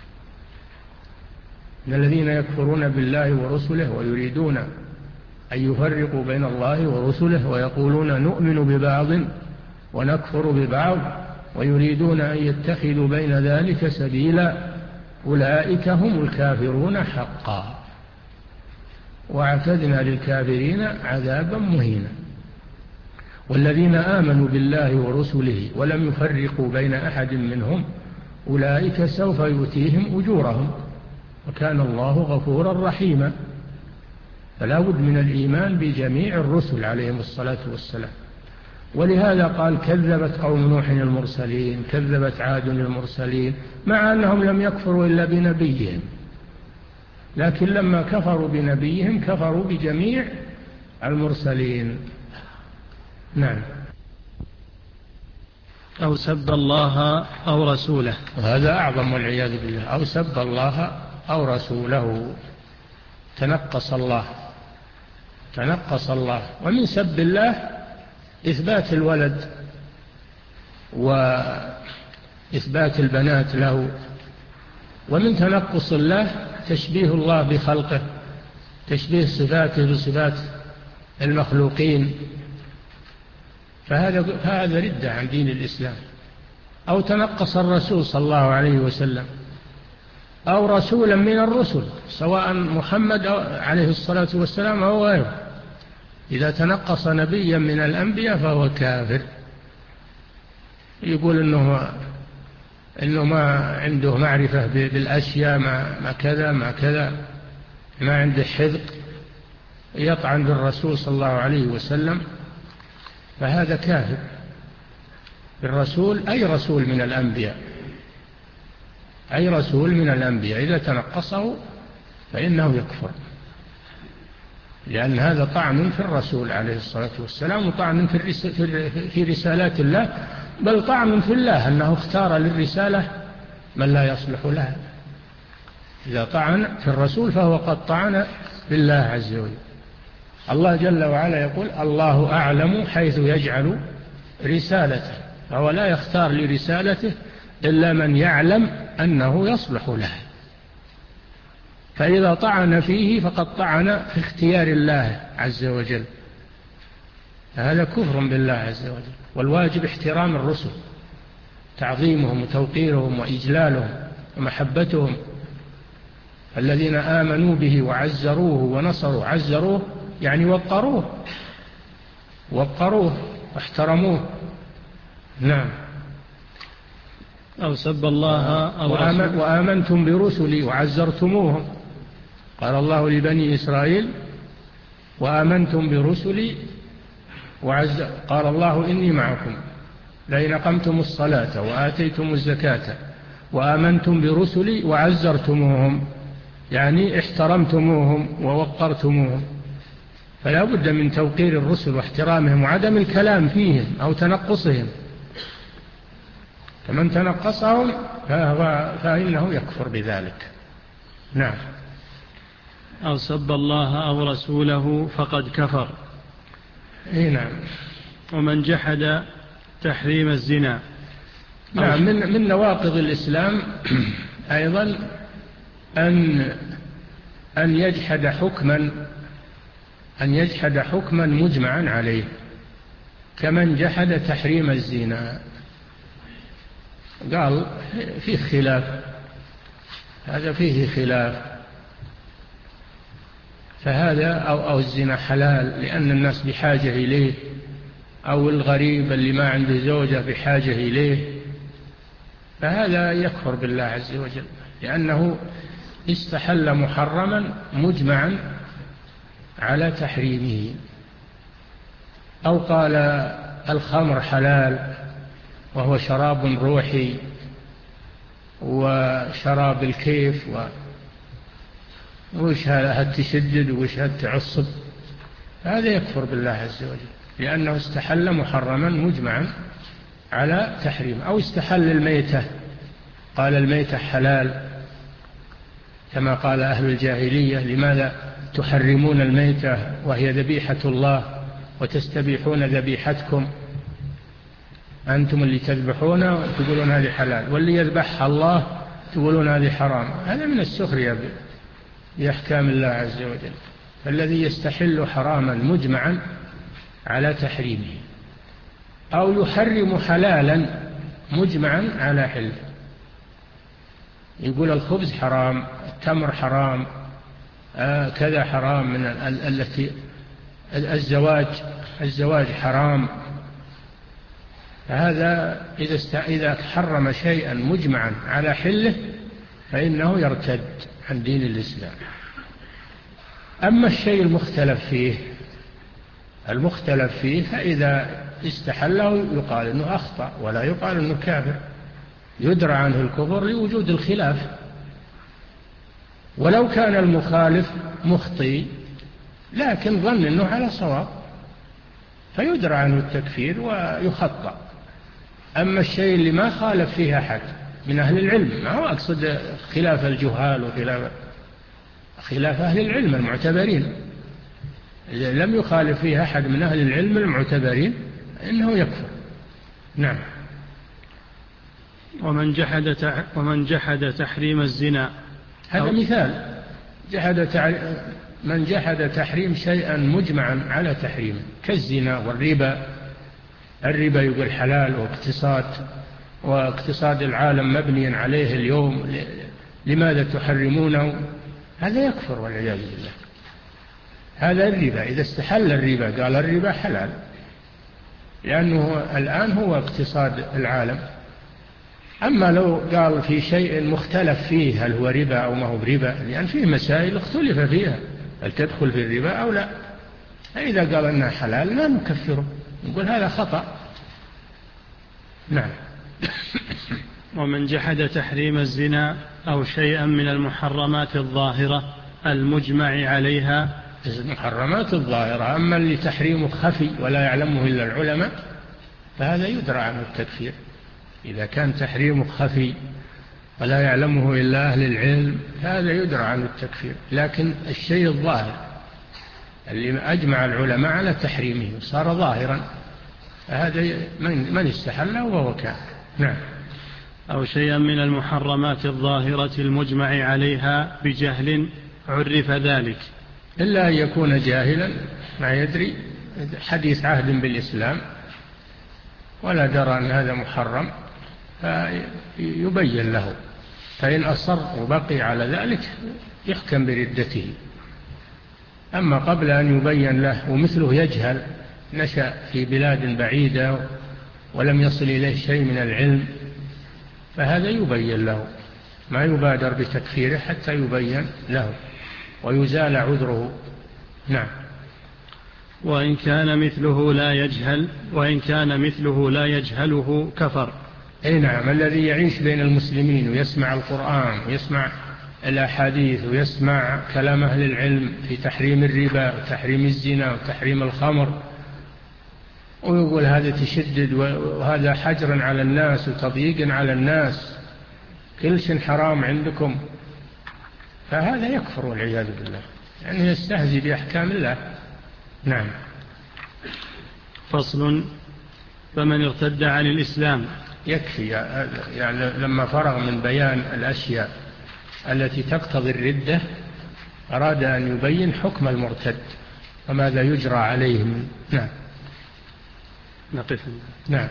من الذين يكفرون بالله ورسله ويريدون أن يفرقوا بين الله ورسله ويقولون نؤمن ببعض ونكفر ببعض ويريدون أن يتخذوا بين ذلك سبيلا، أولئك هم الكافرون حقا، واعتدنا للكافرين عذابا مهينا. والذين آمنوا بالله ورسله ولم يفرقوا بين أحد منهم أولئك سوف يؤتيهم أجورهم وكان الله غفورا رحيما. فلا بد من الإيمان بجميع الرسل عليهم الصلاة والسلام. ولهذا قال كذبت قوم نوح المرسلين، كذبت عاد المرسلين، مع أنهم لم يكفروا إلا بنبيهم، لكن لما كفروا بنبيهم كفروا بجميع المرسلين. نعم. أو سب الله أو رسوله. هذا أعظم والعياذ بالله. أو سب الله أو رسوله، تنقص الله تنقص الله. ومن سب الله إثبات الولد وإثبات البنات له. ومن تنقص الله تشبيه الله بخلقه، تشبيه صفاته بصفات المخلوقين، فهذا فهذا ردة عن دين الإسلام. أو تنقص الرسول صلى الله عليه وسلم أو رسولا من الرسل، سواء محمد عليه الصلاة والسلام أو غيره، إذا تنقص نبيا من الأنبياء فهو كافر. يقول إنه إنه ما عنده معرفة بالأشياء، ما ما كذا ما كذا، ما عنده حذق، يطعن بالرسول صلى الله عليه وسلم فهذا كافر بالرسول، أي رسول من الأنبياء، أي رسول من الأنبياء إذا تنقصه فإنه يكفر، لأن هذا طعن في الرسول عليه الصلاة والسلام، وطعن في رسالات الله، بل طعن في الله أنه اختار للرسالة من لا يصلح لها. إذا طعن في الرسول فهو قد طعن بالله عز وجل. الله جل وعلا يقول الله أعلم حيث يجعل رسالته، فهو لا يختار لرسالته إلا من يعلم أنه يصلح لها، فإذا طعن فيه فقد طعن في اختيار الله عز وجل، هذا كفر بالله عز وجل. والواجب احترام الرسل، تعظيمهم وتوقيرهم وإجلالهم ومحبتهم. الذين آمنوا به وعزروه ونصروا، عزروه يعني وقروه، وقروه واحترموه. نعم. أو سب الله أو وآمن وآمنتم برسلي وعزرتموهم. قال الله لبني إسرائيل وآمنتم برسلي وعز قال الله إني معكم لئن أقمتم الصلاة وآتيتم الزكاة وآمنتم برسلي وعزرتموهم، يعني احترمتموهم ووقرتموهم. فلا بد من توقير الرسل واحترامهم وعدم الكلام فيهم أو تنقصهم، فمن تنقصهم فهو فإنه يكفر بذلك. نعم. أو سب الله أو رسوله فقد كفر. إيه نعم. ومن جحد تحريم الزنا. نعم. من, من نواقض الإسلام أيضا أن أن يجحد حكما أن يجحد حكما مجمعا عليه، كمن جحد تحريم الزنا. قال فيه خلاف، هذا فيه خلاف، فهذا أو, أو الزنا حلال لأن الناس بحاجة إليه، أو الغريب اللي ما عنده زوجة بحاجة إليه، فهذا يكفر بالله عز وجل لأنه استحل محرما مجمعا على تحريمه. أو قال الخمر حلال وهو شراب روحي وشراب الكيف وش هالتشدد وش هالتعصب، هذا يكفر بالله عز وجل لأنه استحل محرما مجمعا على تحريم. أو استحل الميتة، قال الميتة حلال كما قال أهل الجاهلية لماذا تحرمون الميتة وهي ذبيحة الله وتستبيحون ذبيحتكم، أنتم اللي تذبحون تقولون هذه حلال واللي يذبحها الله تقولون هذه حرام. هذا من السخرية بأحكام الله عز وجل. فالذي يستحل حراما مجمعا على تحريمه، أو يحرم حلالا مجمعا على حله، يقول الخبز حرام، التمر حرام، آه كذا حرام، من التي الزواج الزواج حرام. هذا إذا إذا حرم شيئا مجمعا على حله فإنه يرتد عن دين الإسلام. أما الشيء المختلف فيه المختلف فيه فإذا استحله يقال أنه أخطأ ولا يقال أنه كافر، يدرى عنه الكفر لوجود الخلاف. ولو كان المخالف مخطئ لكن ظن أنه على صواب فيدرى عنه التكفير ويخطأ. أما الشيء اللي ما خالف فيه أحد من أهل العلم، ما هو أقصد خلاف الجهال وخلاف خلاف أهل العلم المعتبرين، إذا لم يخالف فيه أحد من أهل العلم المعتبرين إنه يكفر. نعم. ومن جحد ومن جحد تحريم الزنا، هذا مثال. جحد تع... من جحد تحريم شيئا مجمعا على تحريمه كالزنا والربا. الربا يقول حلال، واقتصاد واقتصاد العالم مبني عليه اليوم، لماذا تحرمونه؟ هذا يكفر والعياذ بالله. هذا الربا إذا استحل الربا قال الربا حلال لأنه الآن هو اقتصاد العالم. أما لو قال في شيء مختلف فيه هل هو ربا أو ما هو ربا، لأن فيه مسائل اختلف فيها، هل تدخل في الربا أو لا. فإذا قال أنها حلال لا نكفره، نقول هذا خطأ. نعم. ومن جحد تحريم الزنا أو شيئا من المحرمات الظاهرة المجمع عليها. المحرمات الظاهرة، أما اللي تحريمه خفي ولا يعلمه إلا العلماء فهذا يدرى عنه التكفير. إذا كان تحريمه خفي ولا يعلمه إلا أهل العلم هذا يدرى عنه التكفير. لكن الشيء الظاهر اللي أجمع العلماء على تحريمه صار ظاهرا، هذا من استحله وهو كافر. نعم. أو شيئا من المحرمات الظاهرة المجمع عليها بجهل عرف ذلك. إلا أن يكون جاهلا ما يدري، حديث عهد بالإسلام ولا درى أن هذا محرم فيبين له، فإن أصر وبقي على ذلك يحكم بردته. أما قبل أن يبين له ومثله يجهل، نشأ في بلاد بعيدة ولم يصل إليه شيء من العلم، فهذا يبين له، ما يبادر بتكفيره حتى يبين له ويزال عذره. نعم. وإن كان مثله لا يجهل وإن كان مثله لا يجهله كفر. أي نعم. الذي يعيش بين المسلمين ويسمع القرآن ويسمع الأحاديث ويسمع كلام أهل العلم في تحريم الربا وتحريم الزنا وتحريم الخمر، ويقول هذا تشدد وهذا حجر على الناس وتضييق على الناس، كل شيء حرام عندكم، فهذا يكفر والعياذ بالله، يعني يستهزئ بأحكام الله. نعم. فصل. فمن ارتد عن الإسلام. يكفي يعني لما فرغ من بيان الأشياء التي تقتضي الردة أراد أن يبين حكم المرتد وماذا يجرى عليهم. نعم. نقف. نعم.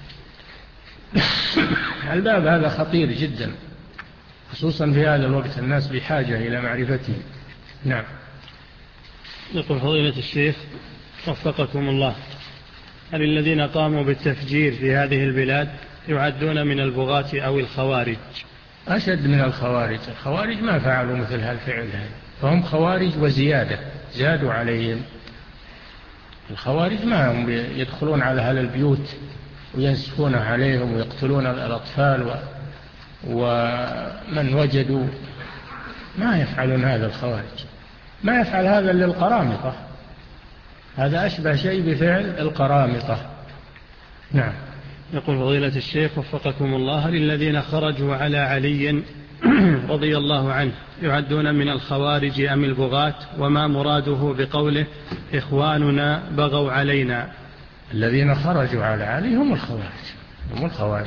الباب هذا خطير جدا، خصوصا في هذا الوقت الناس بحاجة إلى معرفته. نعم. يقول فضيلة الشيخ وفقكم الله، هل الذين قاموا بالتفجير في هذه البلاد يعدون من البغاة أو الخوارج؟ أشد من الخوارج. الخوارج ما فعلوا مثل هالفعل هذا، فهم خوارج وزيادة، زادوا عليهم. الخوارج ما هم يدخلون على أهل البيوت وينسفون عليهم ويقتلون الأطفال ومن وجدوا، ما يفعلون هذا. الخوارج ما يفعل هذا إلا القرامطة، هذا أشبه شيء بفعل القرامطة. نعم. يقول فضيلة الشيخ وفقكم الله، للذين خرجوا على علي رضي الله عنه يعدون من الخوارج أم البغاة؟ وما مراده بقوله إخواننا بغوا علينا؟ الذين خرجوا على علي هم الخوارج، هم الخوارج.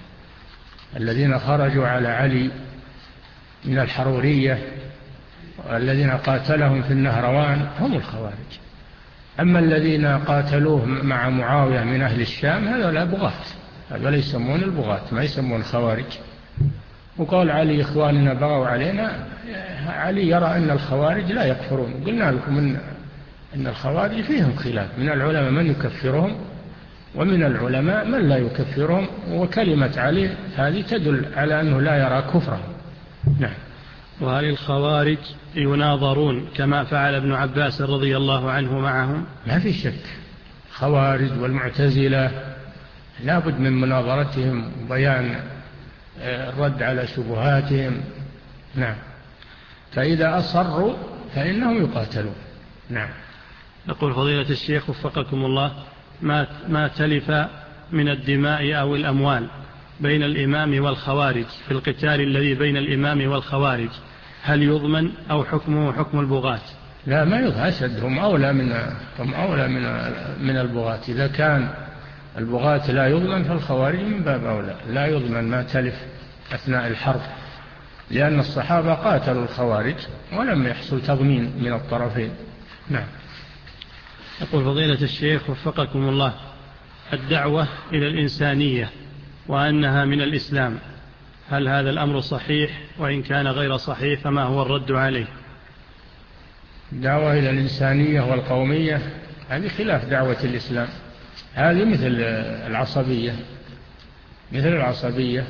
الذين خرجوا على علي من الحرورية والذين قاتلهم في النهروان هم الخوارج. أما الذين قاتلوه مع معاوية من أهل الشام هذا لا بغاة، هذا لا يسمون البغاة، ما يسمون خوارج. وقال علي إخواننا بغوا علينا، علي يرى أن الخوارج لا يكفرون. قلنا لكم إن, إن الخوارج فيهم خلاف، من العلماء من يكفرهم ومن العلماء من لا يكفرهم، وكلمة علي هذه تدل على أنه لا يرى كفرهم. نعم. وهل الخوارج يناظرون كما فعل ابن عباس رضي الله عنه معهم؟ ما في شك، خوارج والمعتزلة لابد من مناظرتهم وبيان الرد على شبهاتهم. نعم. فإذا أصروا فإنهم يقاتلون. نعم. يقول فضيلة الشيخ وفقكم الله، ما ما تلف من الدماء أو الأموال بين الإمام والخوارج في القتال الذي بين الإمام والخوارج، هل يضمن أو حكمه حكم البغاة؟ لا، ما يضمن. أشد هم أولى من هم أولى من من البغاة. إذا كان البغاة لا يضمن فالخوارج من باب أولى، لا يضمن ما تلف أثناء الحرب، لأن الصحابة قاتلوا الخوارج ولم يحصل تضمين من الطرفين. نعم. يقول فضيلة الشيخ وفقكم الله، الدعوة إلى الإنسانية وأنها من الإسلام، هل هذا الأمر صحيح؟ وإن كان غير صحيح فما هو الرد عليه؟ الدعوة إلى الإنسانية والقومية هذه خلاف دعوة الإسلام، هذه مثل العصبية، مثل العصبية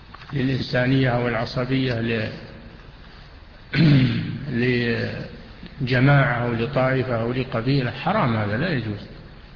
للإنسانية أو العصبية لجماعة أو لطائفة أو لقبيلة، حرام، هذا لا يجوز.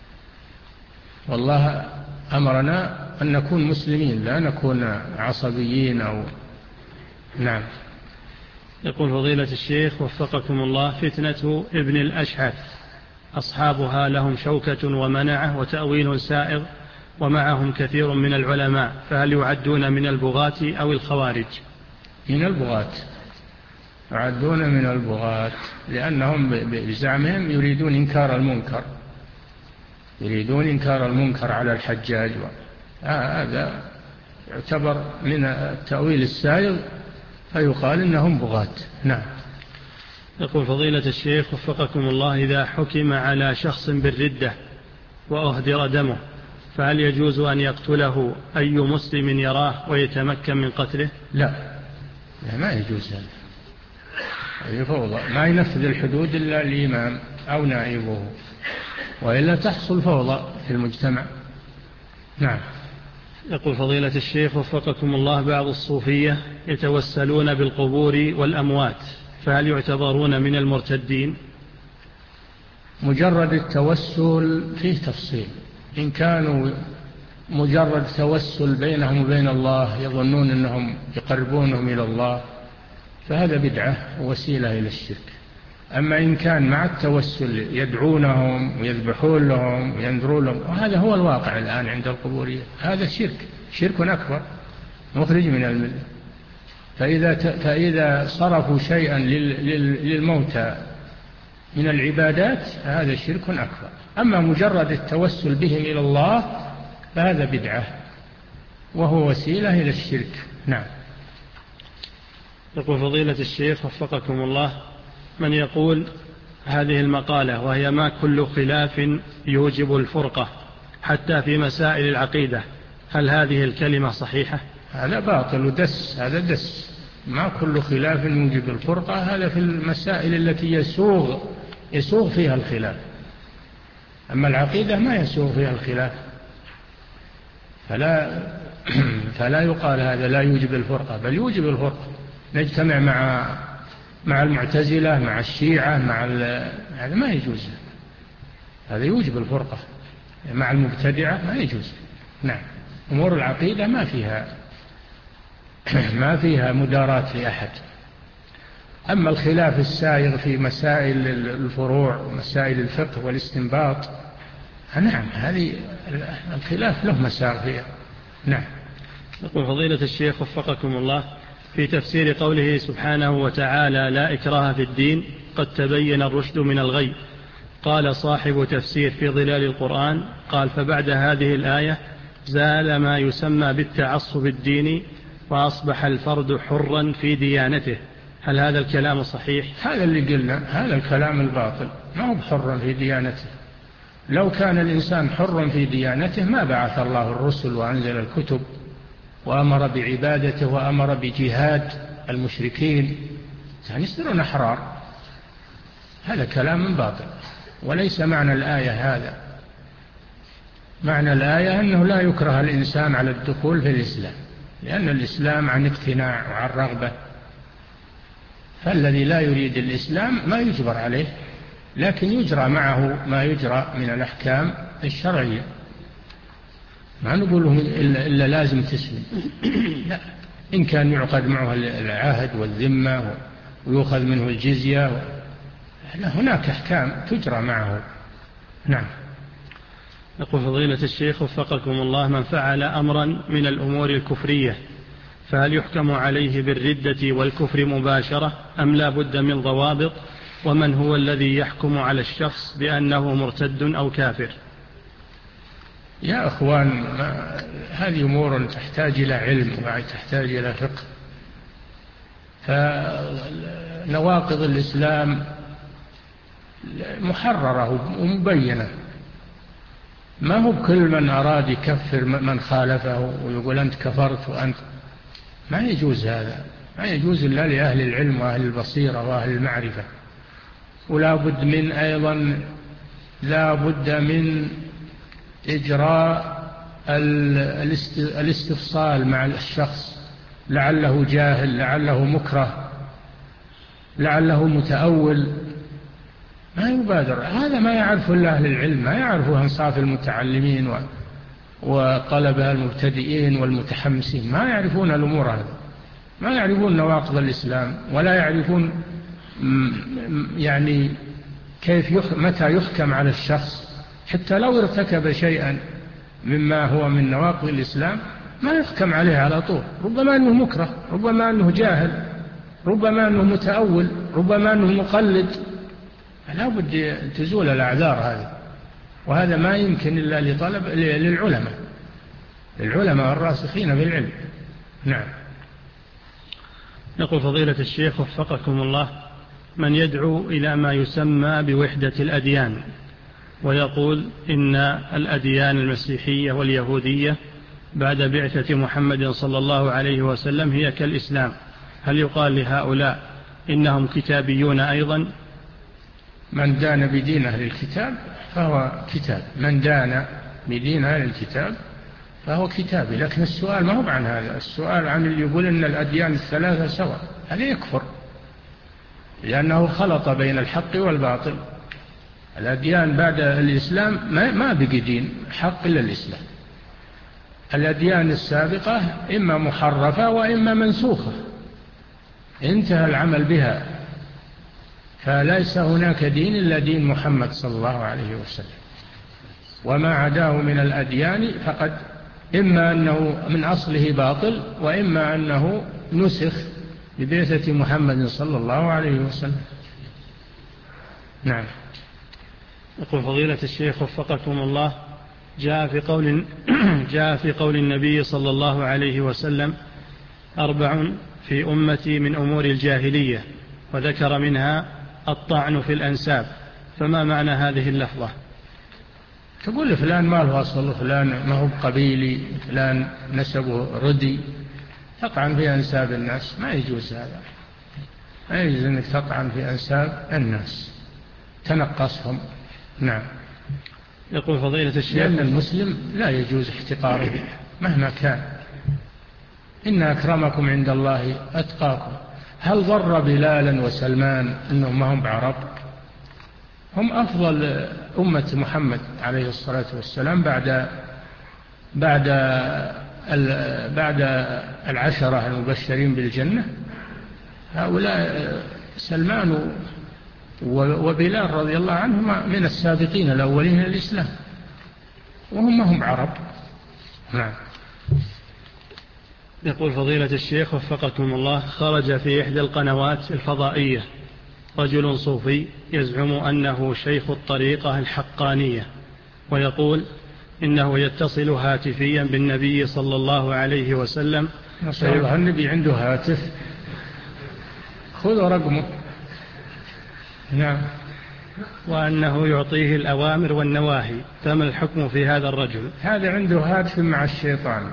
والله أمرنا أن نكون مسلمين لا نكون عصبيين أو نعم. يقول فضيلة الشيخ وفقكم الله: فتنة ابن الأشعث أصحابها لهم شوكة ومنعة وتأويل سائغ ومعهم كثير من العلماء، فهل يعدون من البغاة أو الخوارج؟ من البغاة، يعدون من البغاة، لأنهم بزعمهم يريدون إنكار المنكر، يريدون إنكار المنكر على الحجاج، هذا يعتبر من التأويل السائغ، فيقال إنهم بغاة. نعم. يقول فضيلة الشيخ وفقكم الله: إذا حكم على شخص بالردة وأهدر دمه، فهل يجوز أن يقتله أي مسلم يراه ويتمكن من قتله؟ لا, لا ما يجوز هذا، هذه فوضى، ما ينفذ الحدود إلا الإمام أو نائبه، وإلا تحصل فوضى في المجتمع. نعم. يقول فضيلة الشيخ وفقكم الله: بعض الصوفية يتوسلون بالقبور والأموات، فهل يعتبرون من المرتدين؟ مجرد التوسل فيه تفصيل، إن كانوا مجرد توسل بينهم وبين الله يظنون أنهم يقربونهم إلى الله، فهذا بدعة ووسيلة إلى الشرك. أما إن كان مع التوسل يدعونهم ويذبحون لهم وينذرون لهم، وهذا هو الواقع الآن عند القبورية، هذا شرك، شرك أكبر مخرج من الملة. فإذا, فإذا صرفوا شيئا للموتى من العبادات هذا شرك أكبر. أما مجرد التوسل بهم إلى الله فهذا بدعة وهو وسيلة إلى الشرك. نعم. يقول فضيلة الشيخ وفقكم الله: من يقول هذه المقالة وهي: ما كل خلاف يوجب الفرقة حتى في مسائل العقيدة، هل هذه الكلمة صحيحة؟ هذا باطل ودس، هذا دس. ما كل خلاف يوجب الفرقة، هذا في المسائل التي يسوغ يسوغ فيها الخلاف، أما العقيدة ما يسوغ فيها الخلاف، فلا فلا يقال هذا لا يوجب الفرقة، بل يوجب الفرقة. نجتمع مع مع المعتزلة مع الشيعة مع هذا ما يجوز، هذا يوجب الفرقة. مع المبتدعة ما يجوز. نعم. أمور العقيدة ما فيها ما فيها مداراة لأحد. أما الخلاف السائغ في مسائل الفروع ومسائل الفقه والاستنباط، نعم هذه الخلاف له مسار فيها. نعم. يقول فضيلة الشيخ وفقكم الله: في تفسير قوله سبحانه وتعالى: لا إكراه في الدين قد تبين الرشد من الغي، قال صاحب تفسير في ظلال القرآن قال: فبعد هذه الآية زال ما يسمى بالتعصب الديني وأصبح الفرد حرا في ديانته، هل هذا الكلام صحيح؟ هذا اللي قلنا، هذا الكلام الباطل، ما هو حرا في ديانته. لو كان الإنسان حرا في ديانته ما بعث الله الرسل وأنزل الكتب وأمر بعبادته وأمر بجهاد المشركين، يعني يصيرون أحرار. هذا كلام باطل، وليس معنى الآية هذا. معنى الآية أنه لا يكره الإنسان على الدخول في الإسلام، لأن الإسلام عن اقتناع وعن رغبة، فالذي لا يريد الإسلام ما يجبر عليه، لكن يجرى معه ما يجرى من الأحكام الشرعية. ما نقوله إلا لازم تسلم، لا، إن كان يعقد معه العهد والذمة ويؤخذ منه الجزية، هناك أحكام تجرى معه. نعم. يقول فضيلة الشيخ وفقكم الله: من فعل أمرا من الأمور الكفرية فهل يحكم عليه بالردة والكفر مباشرة أم لا بد من ضوابط؟ ومن هو الذي يحكم على الشخص بأنه مرتد أو كافر؟ يا أخوان، هذه أمور تحتاج إلى علم وتحتاج إلى فقه. فنواقض الإسلام محررة ومبينة، ما هو بكل من أراد يكفر من خالفه ويقول أنت كفرت وأنت، ما يجوز هذا، ما يجوز إلا لأهل العلم وأهل البصيرة وأهل المعرفة. ولا بد من أيضا لا بد من إجراء الاستفصال مع الشخص، لعله جاهل، لعله مكره، لعله متأول، ما يبادر. هذا ما يعرفه إلا أهل العلم، ما يعرفه أنصاف المتعلمين وطلبة المبتدئين والمتحمسين، ما يعرفون الأمور هذه، ما يعرفون نواقض الإسلام، ولا يعرفون يعني كيف يخ... متى يحكم على الشخص، حتى لو ارتكب شيئا مما هو من نواقض الإسلام ما يحكم عليه على طول، ربما أنه مكره، ربما أنه جاهل، ربما أنه متأول، ربما أنه مقلد. لا بد تزول الأعذار هذه، وهذا ما يمكن إلا لطلب للعلماء للعلماء الراسخين في العلم. نعم. يقول فضيلة الشيخ وفقكم الله: من يدعو إلى ما يسمى بوحدة الأديان ويقول إن الأديان المسيحية واليهودية بعد بعثة محمد صلى الله عليه وسلم هي كالإسلام، هل يقال لهؤلاء إنهم كتابيون أيضا؟ من دان بدين أهل الكتاب فهو كتاب، من دان بدين أهل الكتاب فهو كتابي. لكن السؤال ما هو عن هذا، السؤال عن اللي يقول إن الأديان الثلاثة سواء، هذا يكفر، لأنه خلط بين الحق والباطل. الأديان بعد الإسلام ما بقي دين حق إلا الإسلام. الأديان السابقة إما محرفة وإما منسوخة، انتهى العمل بها، فليس هناك دين إلا دين محمد صلى الله عليه وسلم، وما عداه من الأديان فقد إما أنه من أصله باطل، وإما أنه نسخ ببعثة محمد صلى الله عليه وسلم. نعم. يقول فضيلة الشيخ وفقكم الله: جاء في قول جاء في قول النبي صلى الله عليه وسلم: أربع في أمتي من أمور الجاهلية، وذكر منها الطعن في الأنساب، فما معنى هذه اللفظة؟ تقول فلان ما له أصل، فلان ما هو قبيلي، فلان نسبه ردي، تطعن في أنساب الناس، ما يجوز هذا، ما يجوز أنك تطعن في أنساب الناس، تنقصهم. نعم. يقول فضيلة الشيخ: لأن المسلم لا يجوز احتقاره مهما كان، إن أكرمكم عند الله أتقاكم. هل ضر بلالا وسلمان أنهم ما هم بعرب؟ هم أفضل أمة محمد عليه الصلاة والسلام بعد بعد بعد العشرة المبشرين بالجنة. هؤلاء سلمان وبلال رضي الله عنهما من السابقين الأولين للإسلام، وهم هم عرب. نعم. يقول فضيلة الشيخ وفقكم الله: خرج في إحدى القنوات الفضائية رجل صوفي يزعم أنه شيخ الطريقة الحقانية، ويقول إنه يتصل هاتفيا بالنبي صلى الله عليه وسلم. نسأل الله النبي عنده هاتف، خذوا رقمه. نعم. وأنه يعطيه الأوامر والنواهي، فما الحكم في هذا الرجل؟ هذا عنده هاتف مع الشيطان،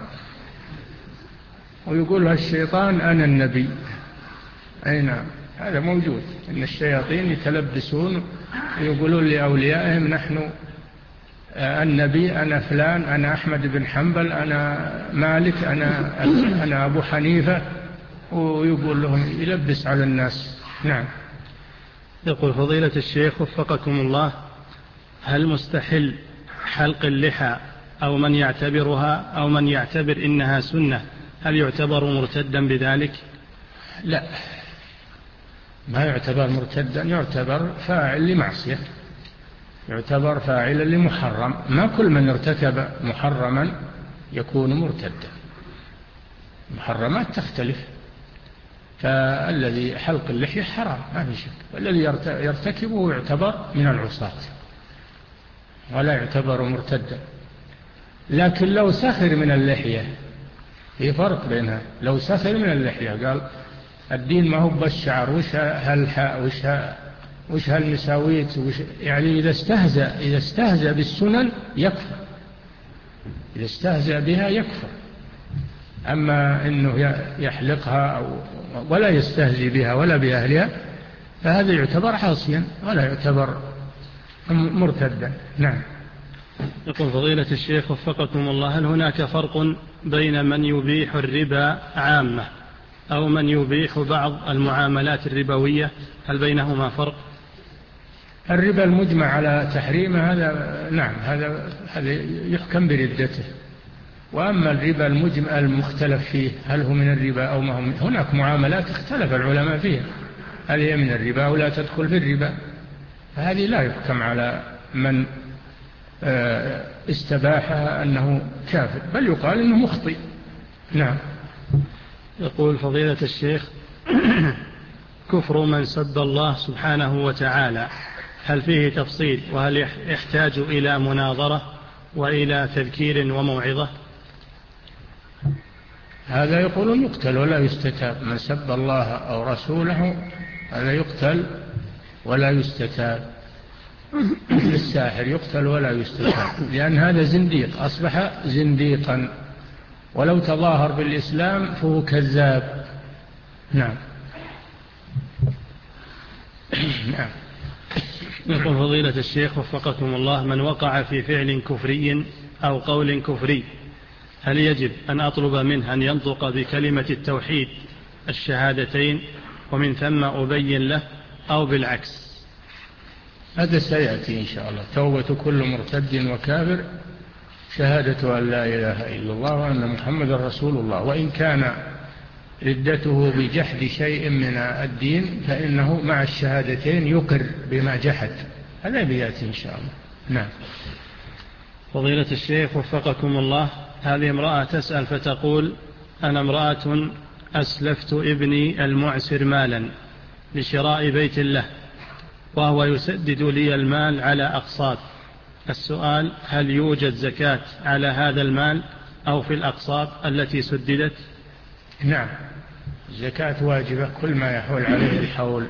ويقول الشيطان أنا النبي. أي نعم، هذا موجود، إن الشياطين يتلبسون ويقولون لأوليائهم نحن النبي، أنا فلان، أنا أحمد بن حنبل، أنا مالك، أنا, أنا أبو حنيفة، ويقول لهم يلبس على الناس. نعم. يقول فضيلة الشيخ وفقكم الله: هل مستحل حلق اللحى أو من يعتبرها أو من يعتبر إنها سنة هل يعتبر مرتدا بذلك؟ لا، ما يعتبر مرتدا، يعتبر فاعل لمعصية، يعتبر فاعل لمحرم. ما كل من ارتكب محرما يكون مرتدا، المحرمات تختلف، فالذي حلق اللحية حرام ما في شك، والذي يرتكبه يعتبر من العصاة ولا يعتبر مرتدا. لكن لو سخر من اللحية، في فرق بينها، لو سخر من اللحية قال الدين ما هو بالشعر، وش هالحاء، وش وش هالمساويت، وش يعني إذا استهزأ إذا استهزأ بالسنن يكفر، إذا استهزأ بها يكفر. أما إنه يحلقها أو ولا يستهزئ بها ولا بأهلها فهذا يعتبر عاصيا ولا يعتبر مرتدا. نعم. يقول فضيلة الشيخ وفقكم الله: هل هناك فرق بين من يبيح الربا عامة أو من يبيح بعض المعاملات الربوية؟ هل بينهما فرق؟ الربا المجمع على تحريمه هذا نعم هذا هذا يحكم بردته. وأما الربا المجمع المختلف فيه هل هو من الربا أو ما هو، هناك معاملات اختلف العلماء فيها هل هي من الربا ولا تدخل في الربا، فهذه لا يحكم على من استباحها أنه كافر، بل يقال أنه مخطئ. نعم. يقول فضيلة الشيخ كفر من سب الله سبحانه وتعالى هل فيه تفصيل، وهل يحتاج إلى مناظرة وإلى تذكير وموعظة؟ هذا يقولون يقتل ولا يستتاب، من سب الله أو رسوله هذا يقتل ولا يستتاب، مثل الساحر يقتل ولا يستتاب، لأن هذا زنديق أصبح زنديقا، ولو تظاهر بالإسلام فهو كذاب. نعم. نعم. يقول فضيلة الشيخ وفقكم الله من وقع في فعل كفري أو قول كفري هل يجب أن أطلب منه أن ينطق بكلمة التوحيد الشهادتين ومن ثم أبين له، أو بالعكس؟ هذا سيأتي إن شاء الله. توبة كل مرتد وكافر شهادة أن لا إله إلا الله وأن محمد رسول الله، وإن كان ردته بجحد شيء من الدين فإنه مع الشهادتين يقر بما جحد، هذا بيأتي إن شاء الله. نعم. فضيلة الشيخ وفقكم الله، هذه امرأة تسأل فتقول أنا امرأة أسلفت ابني المعسر مالا لشراء بيت له وهو يسدد لي المال على أقساط، السؤال هل يوجد زكاة على هذا المال أو في الأقساط التي سددت؟ نعم، الزكاة واجبة كل ما يحول عليه الحول،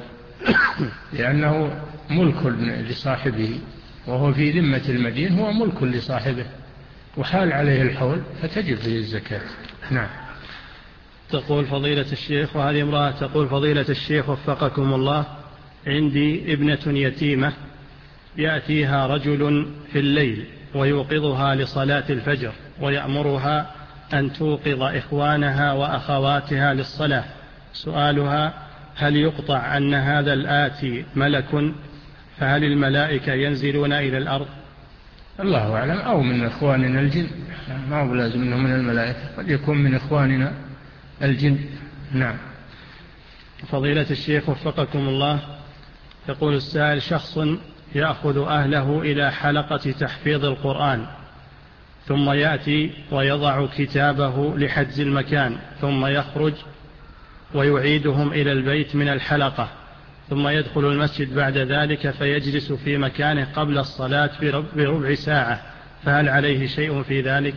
لأنه ملك لصاحبه، وهو في ذمة المدين هو ملك لصاحبه وحال عليه الحول فتجب فيه الزكاة. نعم. تقول فضيلة الشيخ، وهذه امرأة تقول فضيلة الشيخ وفقكم الله عندي ابنة يتيمة يأتيها رجل في الليل ويوقظها لصلاة الفجر ويأمرها أن توقظ إخوانها وأخواتها للصلاة، سؤالها هل يقطع أن هذا الآتي ملك، فهل الملائكة ينزلون إلى الأرض؟ الله أعلم، أو من إخواننا الجن، ما هو لازم أنه من الملائكة، قد يكون من إخواننا الجن. نعم. فضيلة الشيخ وفقكم الله، يقول السائل شخص يأخذ أهله إلى حلقة تحفيظ القرآن ثم يأتي ويضع كتابه لحجز المكان ثم يخرج ويعيدهم إلى البيت من الحلقة ثم يدخل المسجد بعد ذلك فيجلس في مكانه قبل الصلاة بربع ساعة، فهل عليه شيء في ذلك؟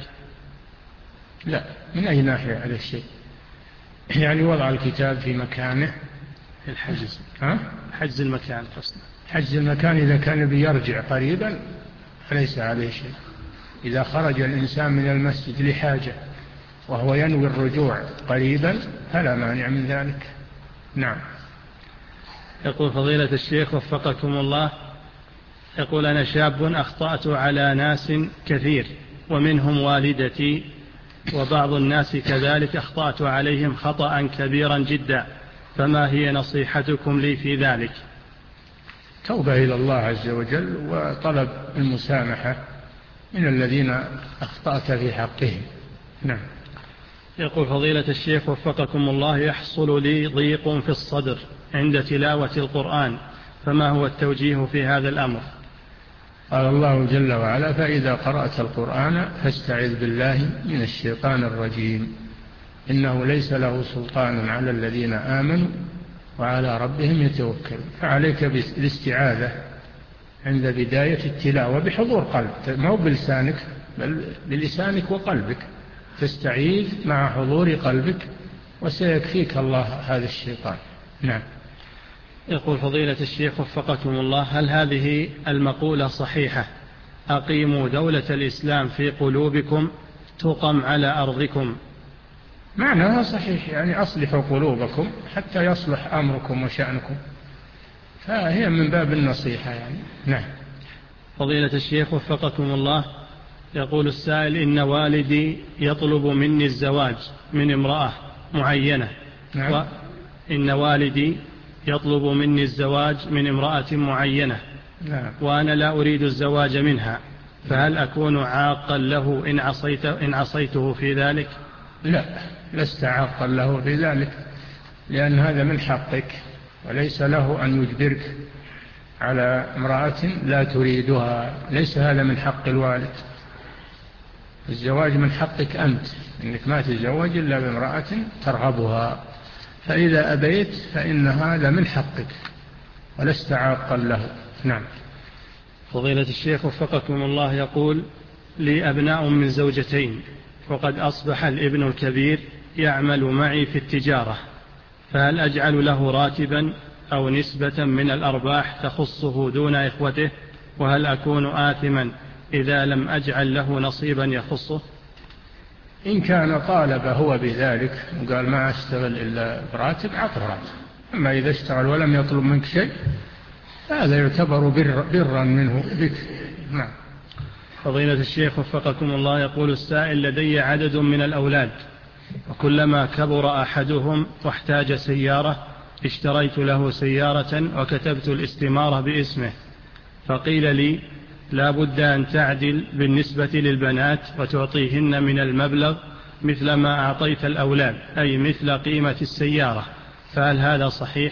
لا، من أي ناحية عليه شيء؟ يعني وضع الكتاب في مكانه الحجز. ها؟ حجز المكان قصنا. حجز المكان إذا كان بيرجع قريبا فليس عليه شيء. إذا خرج الإنسان من المسجد لحاجة وهو ينوي الرجوع قريبا فلا مانع من ذلك. نعم. يقول فضيلة الشيخ وفقكم الله، يقول أنا شاب أخطأت على ناس كثير ومنهم والدتي وبعض الناس كذلك أخطأت عليهم خطأ كبيرا جدا، فما هي نصيحتكم لي في ذلك؟ توبة إلى الله عز وجل وطلب المسامحة من الذين أخطأت في حقهم. نعم. يقول فضيلة الشيخ وفقكم الله، يحصل لي ضيق في الصدر عند تلاوة القرآن، فما هو التوجيه في هذا الأمر؟ قال الله جل وعلا فإذا قرأت القرآن فاستعذ بالله من الشيطان الرجيم إنه ليس له سلطان على الذين آمنوا وعلى ربهم يتوكلون. فعليك بالاستعاذة عند بداية التلاوة بحضور قلب، ما هو بلسانك بل بلسانك وقلبك، تستعيذ مع حضور قلبك وسيكفيك الله هذا الشيطان. نعم. يقول فضيلة الشيخ وفقكم الله، هل هذه المقولة صحيحة أقيموا دولة الإسلام في قلوبكم تقم على أرضكم؟ معناها صحيح، يعني أصلحوا قلوبكم حتى يصلح أمركم وشأنكم، فهي من باب النصيحة يعني. نعم. فضيلة الشيخ وفقكم الله، يقول السائل إن والدي يطلب مني الزواج من امرأة معينة. نعم. وإن والدي يطلب مني الزواج من امرأة معينة نعم. وأنا لا أريد الزواج منها، فهل أكون عاقا له إن, عصيت إن عصيته في ذلك؟ لا، لست عاقا له في ذلك، لأن هذا من حقك، وليس له أن يجبرك على امرأة لا تريدها. ليس هذا من حق الوالد. الزواج من حقك أنت، إنك ما تتزوج إلا بامرأة ترغبها، فإذا أبيت فإن هذا من حقك ولست عاقا له. نعم. فضيلة الشيخ وفقكم الله يقول: لي أبناء من زوجتين، وقد أصبح الابن الكبير يعمل معي في التجارة، فهل أجعل له راتبا أو نسبة من الأرباح تخصه دون إخوته؟ وهل أكون آثما إذا لم أجعل له نصيبا يخصه؟ إن كان طالب هو بذلك وقال ما أشتغل إلا براتب، عطه راتب. أما إذا اشتغل ولم يطلب منك شيء هذا يعتبر بر برا منه بك. نعم. فضيلة الشيخ وفقكم الله يقول السائل: لدي عدد من الأولاد، وكلما كبر أحدهم واحتاج سيارة اشتريت له سيارة وكتبت الاستمارة باسمه، فقيل لي لا بد أن تعدل بالنسبة للبنات وتعطيهن من المبلغ مثل ما أعطيت الأولاد، أي مثل قيمة السيارة، فهل هذا صحيح؟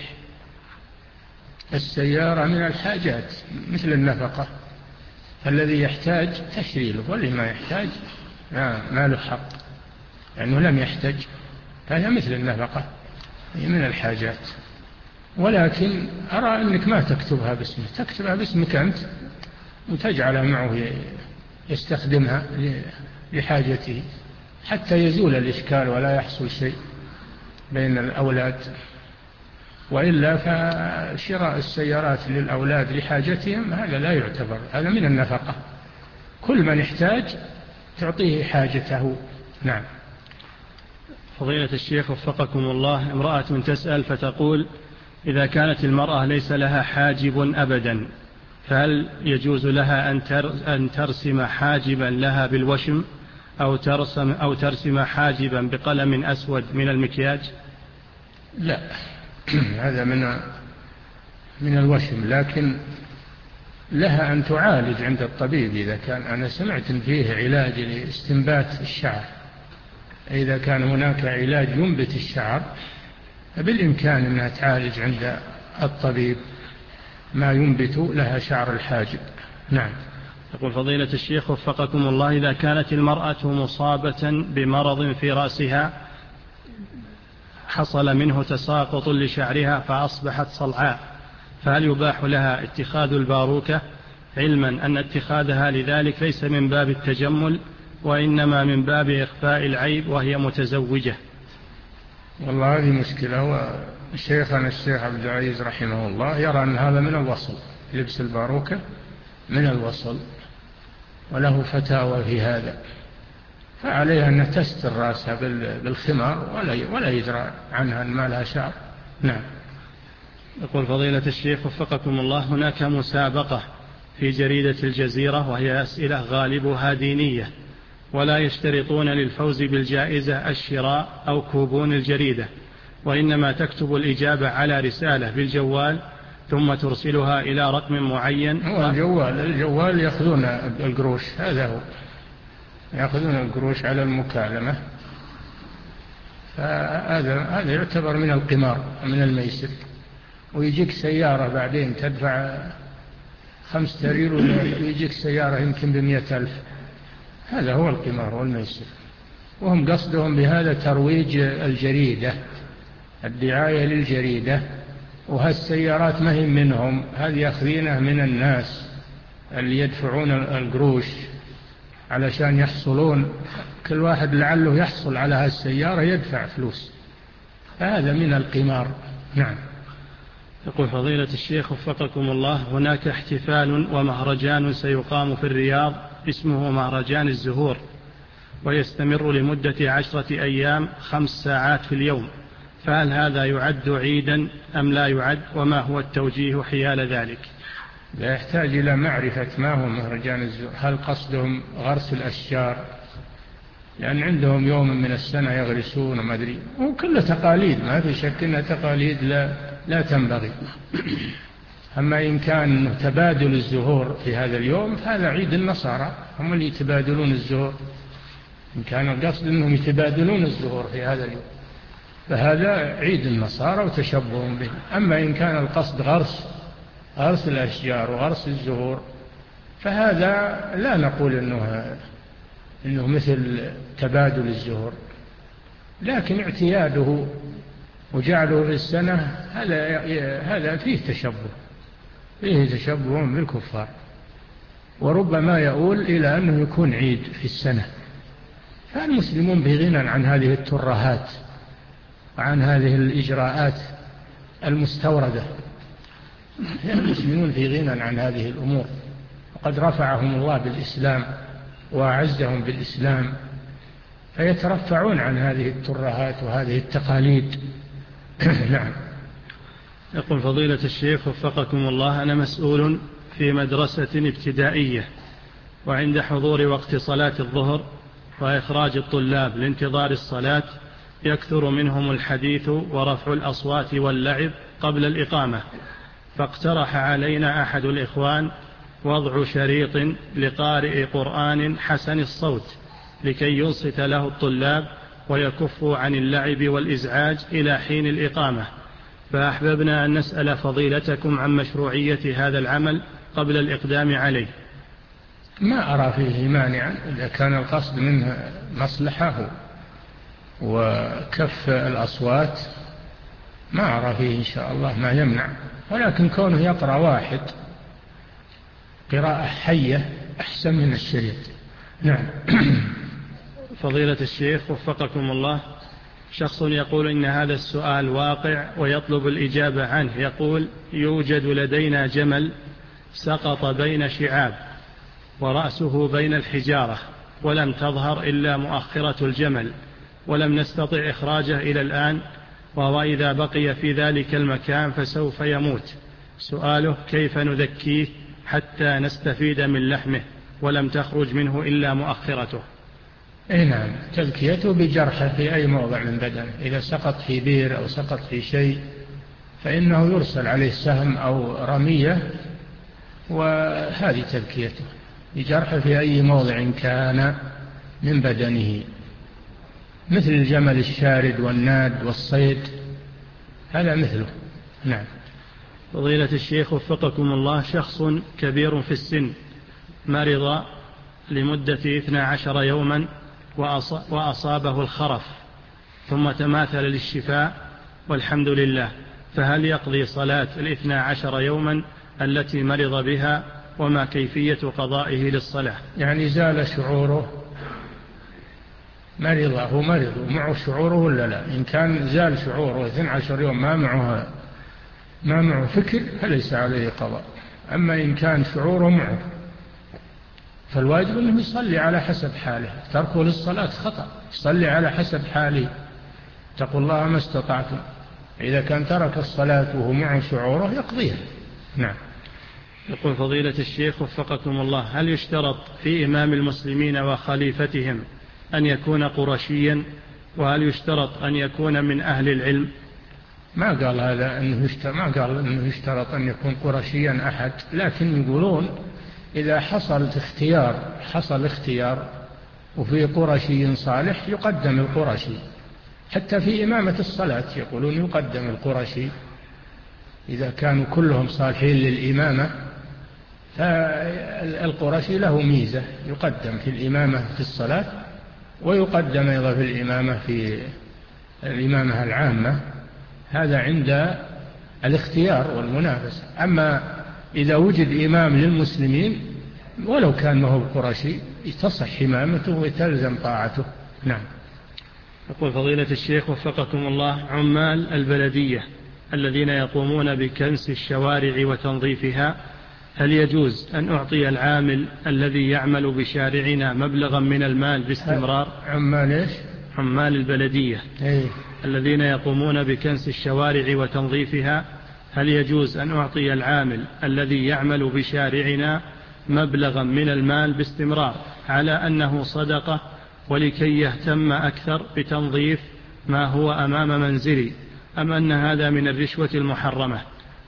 السيارة من الحاجات مثل النفقة، الذي يحتاج تشري له، واللي ما يحتاج ما له حق لأنه لم يحتاج، فهي مثل النفقة، هي من الحاجات. ولكن أرى أنك ما تكتبها باسمه، تكتبها باسمك أنت وتجعلها معه يستخدمها لحاجته حتى يزول الإشكال ولا يحصل شيء بين الأولاد. وإلا فشراء السيارات للأولاد لحاجتهم هذا لا يعتبر، هذا من النفقة. كل من يحتاج تعطيه حاجته. نعم. فضيلة الشيخ وفقكم الله، امرأة تسأل فتقول: إذا كانت المرأة ليس لها حاجب أبدا، فهل يجوز لها أن ترسم حاجبا لها بالوشم أو ترسم, أو ترسم حاجبا بقلم أسود من المكياج؟ لا، هذا من من الوشم، لكن لها أن تعالج عند الطبيب إذا كان. أنا سمعت إن فيه علاج لاستنبات الشعر، إذا كان هناك علاج ينبت الشعر فبالإمكان أنها تعالج عند الطبيب ما ينبت لها شعر الحاجب. نعم. يقول فضيلة الشيخ وفقكم الله: إذا كانت المرأة مصابة بمرض في رأسها حصل منه تساقط لشعرها فأصبحت صلعاء، فهل يباح لها اتخاذ الباروكة، علما أن اتخاذها لذلك ليس من باب التجمل وإنما من باب إخفاء العيب وهي متزوجة؟ والله هذه مشكلة. وشيخنا الشيخ عبد العزيز رحمه الله يرى أن هذا من الوصل، لبس الباروكة من الوصل، وله فتاوى في هذا، فعليها أن تستر رأسها بالخمار ولا ولا يدرى عنها أن ما لها شعر. نعم. يقول فضيلة الشيخ وفقكم الله: هناك مسابقة في جريدة الجزيرة وهي أسئلة غالبها دينية، ولا يشترطون للفوز بالجائزة الشراء أو كوبون الجريدة، وإنما تكتب الإجابة على رسالة بالجوال ثم ترسلها إلى رقم معين. هو الجوال الجوال يأخذون القروش، هذا هو، يأخذون القروش على المكالمة، فهذا هذا يعتبر من القمار من الميسر. ويجيك سيارة بعدين تدفع خمس تريل ويجيك سيارة يمكن بمئة ألف، هذا هو القمار والميسر. وهم قصدهم بهذا ترويج الجريدة، الدعاية للجريدة. وهالسيارات ما هي منهم، هذه يأخذينها من الناس اللي يدفعون القروش علشان يحصلون، كل واحد لعله يحصل على هالسيارة يدفع فلوس، فهذا من القمار. نعم. يقول فضيلة الشيخ وفقكم الله: هناك احتفال ومهرجان سيقام في الرياض اسمه مهرجان الزهور، ويستمر لمدة عشرة أيام خمس ساعات في اليوم، فهل هذا يعد عيدا أم لا يعد؟ وما هو التوجيه حيال ذلك؟ لا يحتاج إلى معرفة ما هو مهرجان الزهور. هل قصدهم غرس الأشجار؟ لأن عندهم يوم من السنة يغرسون وما أدري، وكل تقاليد، ما في شك أنها تقاليد لا, لا تنبغي. أما إن كان تبادل الزهور في هذا اليوم فهذا عيد النصارى، هم اللي يتبادلون الزهور. إن كان القصد أنهم يتبادلون الزهور في هذا اليوم فهذا عيد النصارى وتشبه به. أما إن كان القصد غرس غرس الأشجار وغرس الزهور فهذا لا نقول إنه, إنه مثل تبادل الزهور، لكن اعتياده وجعله في السنة هذا هذا فيه تشبه فيه تشبه بالكفار، وربما يؤول إلى أنه يكون عيد في السنة. فالمسلمون بغنى عن هذه الترهات وعن هذه الإجراءات المستوردة، المسلمون في غنى عن هذه الأمور، وقد رفعهم الله بالإسلام وأعزهم بالإسلام، فيترفعون عن هذه الترهات وهذه التقاليد. نعم. يقول فضيلة الشيخ وفقكم الله: أنا مسؤول في مدرسة ابتدائية، وعند حضور وقت صلاة الظهر وإخراج الطلاب لانتظار الصلاة يكثر منهم الحديث ورفع الأصوات واللعب قبل الإقامة، فاقترح علينا أحد الإخوان وضع شريط لقارئ قرآن حسن الصوت لكي ينصت له الطلاب ويكفوا عن اللعب والإزعاج إلى حين الإقامة، فأحببنا أن نسأل فضيلتكم عن مشروعية هذا العمل قبل الإقدام عليه. ما أرى فيه مانعا إذا كان القصد منه مصلحة وكف الأصوات، ما أرى فيه إن شاء الله ما يمنع، ولكن كونه يقرأ واحد قراءة حية أحسن من الشريط. نعم. فضيلة الشيخ وفقكم الله: شخص يقول إن هذا السؤال واقع ويطلب الإجابة عنه. يقول: يوجد لدينا جمل سقط بين شعاب ورأسه بين الحجارة ولم تظهر إلا مؤخرة الجمل، ولم نستطع إخراجه إلى الآن، وهو إذا بقي في ذلك المكان فسوف يموت. سؤاله: كيف نذكيه حتى نستفيد من لحمه ولم تخرج منه إلا مؤخرته؟ اي نعم، تذكيته بجرحه في أي موضع من بدنه، إذا سقط في بير أو سقط في شيء فإنه يرسل عليه سهم أو رمية، وهذه تذكيته بجرحه في أي موضع كان من بدنه، مثل الجمل الشارد والناد والصيد، هذا مثله. نعم. فضيلة الشيخ وفقكم الله: شخص كبير في السن مرض لمدة اثنا عشر يوما وأصابه الخرف ثم تماثل للشفاء والحمد لله، فهل يقضي صلاة الاثنى عشر يوما التي مرض بها، وما كيفية قضائه للصلاة؟ يعني زال شعوره، مرض هو مرض ومعه شعوره ولا لا؟ إن كان زال شعوره اثنى عشر يوم ما معه ما معه فكر فليس عليه قضاء. أما إن كان شعوره معه فالواجب أنه يصلي على حسب حاله، تركه للصلاة خطأ، يصلي على حسب حاله، اتقوا الله ما استطعتم. إذا كان ترك الصلاة وهو معه شعوره يقضيها. نعم. يقول فضيلة الشيخ وفقكم الله: هل يشترط في إمام المسلمين وخليفتهم أن يكون قرشيا، وهل يشترط أن يكون من أهل العلم؟ ما قال هذا أنه يشترط، ما قال أنه يشترط أن يكون قرشيا أحد، لكن يقولون إذا حصل اختيار حصل اختيار وفي قرشي صالح يقدم القرشي، حتى في إمامة الصلاة يقولون يقدم القرشي إذا كانوا كلهم صالحين للإمامة، فالقرشي له ميزة يقدم في الإمامة في الصلاة، ويقدم أيضا في الإمامة في الإمامة العامة، هذا عند الاختيار والمنافسة. أما إذا وجد إمام للمسلمين ولو كان ما هو القرشي تصح إمامته وتلزم طاعته. نعم. يقول فضيلة الشيخ وفقكم الله: عمال البلدية الذين يقومون بكنس الشوارع وتنظيفها، هل يجوز أن أعطي العامل الذي يعمل بشارعنا مبلغا من المال باستمرار؟ عمال إيش؟ عمال البلدية أيه؟ الذين يقومون بكنس الشوارع وتنظيفها، هل يجوز أن أعطي العامل الذي يعمل بشارعنا مبلغا من المال باستمرار على أنه صدقة ولكي يهتم أكثر بتنظيف ما هو أمام منزلي، أم أن هذا من الرشوة المحرمة؟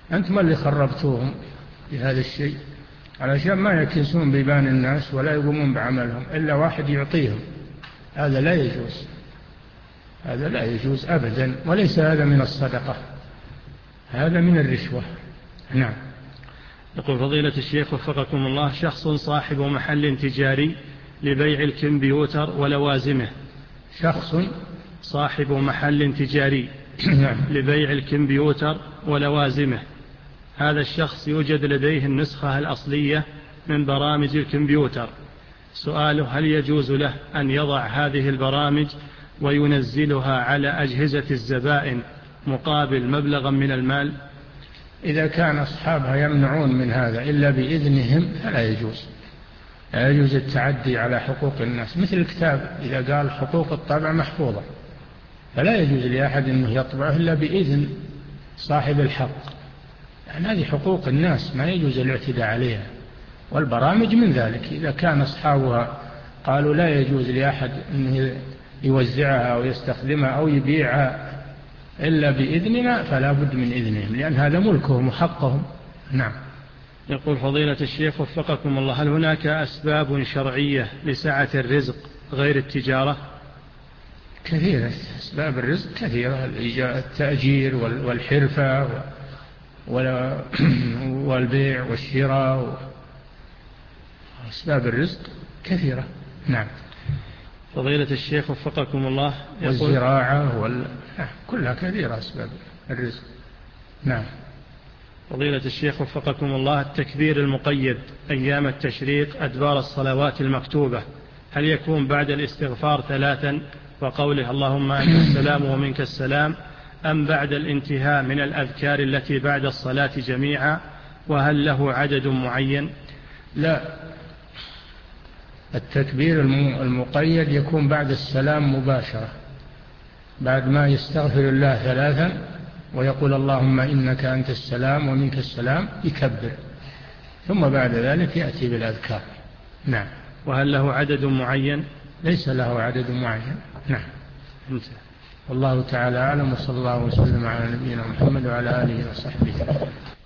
أنتم اللي خربتوهم بهذا الشيء، علشان ما يكنسون بيبان الناس ولا يقومون بعملهم إلا واحد يعطيهم. هذا لا يجوز، هذا لا يجوز أبدا، وليس هذا من الصدقة، هذا من الرشوة. نعم. يقول فضيلة الشيخ وفقكم الله: شخص صاحب محل تجاري لبيع الكمبيوتر ولوازمه. شخص صاحب محل تجاري نعم. لبيع الكمبيوتر ولوازمه. هذا الشخص يوجد لديه النسخة الأصلية من برامج الكمبيوتر. سؤاله: هل يجوز له أن يضع هذه البرامج وينزلها على أجهزة الزبائن مقابل مبلغا من المال؟ إذا كان أصحابها يمنعون من هذا إلا بإذنهم فلا يجوز، لا يجوز التعدي على حقوق الناس. مثل الكتاب إذا قال حقوق الطبع محفوظة، فلا يجوز لأحد أنه يطبعه إلا بإذن صاحب الحق، يعني هذه حقوق الناس ما يجوز الاعتداء عليها. والبرامج من ذلك، إذا كان أصحابها قالوا لا يجوز لأحد أنه يوزعها أو يستخدمها أو يبيعها إلا بإذننا فلا بد من إذنهم، لأن هذا ملكهم وحقهم. نعم. يقول فضيلة الشيخ وفقكم الله: هل هناك أسباب شرعية لسعة الرزق غير التجارة؟ كثيرة، أسباب الرزق كثيرة، التأجير والحرفة والبيع والشراء، أسباب الرزق كثيرة. نعم. فضيلة الشيخ وفقكم الله: والزراعة وال... كلها كثيرة أسباب الرزق. نعم. فضيلة الشيخ وفقكم الله: التكبير المقيد أيام التشريق أدبار الصلوات المكتوبة هل يكون بعد الاستغفار ثلاثا وقوله اللهم أنت السلام ومنك السلام، أم بعد الانتهاء من الأذكار التي بعد الصلاة جميعا؟ وهل له عدد معين؟ لا، التكبير المقيد يكون بعد السلام مباشرة، بعد ما يستغفر الله ثلاثا ويقول اللهم إنك أنت السلام ومنك السلام يكبر، ثم بعد ذلك يأتي بالأذكار. نعم. وهل له عدد معين؟ ليس له عدد معين. نعم. انت. والله تعالى أعلم، وصلى الله وسلم على نبينا محمد وعلى آله وصحبه.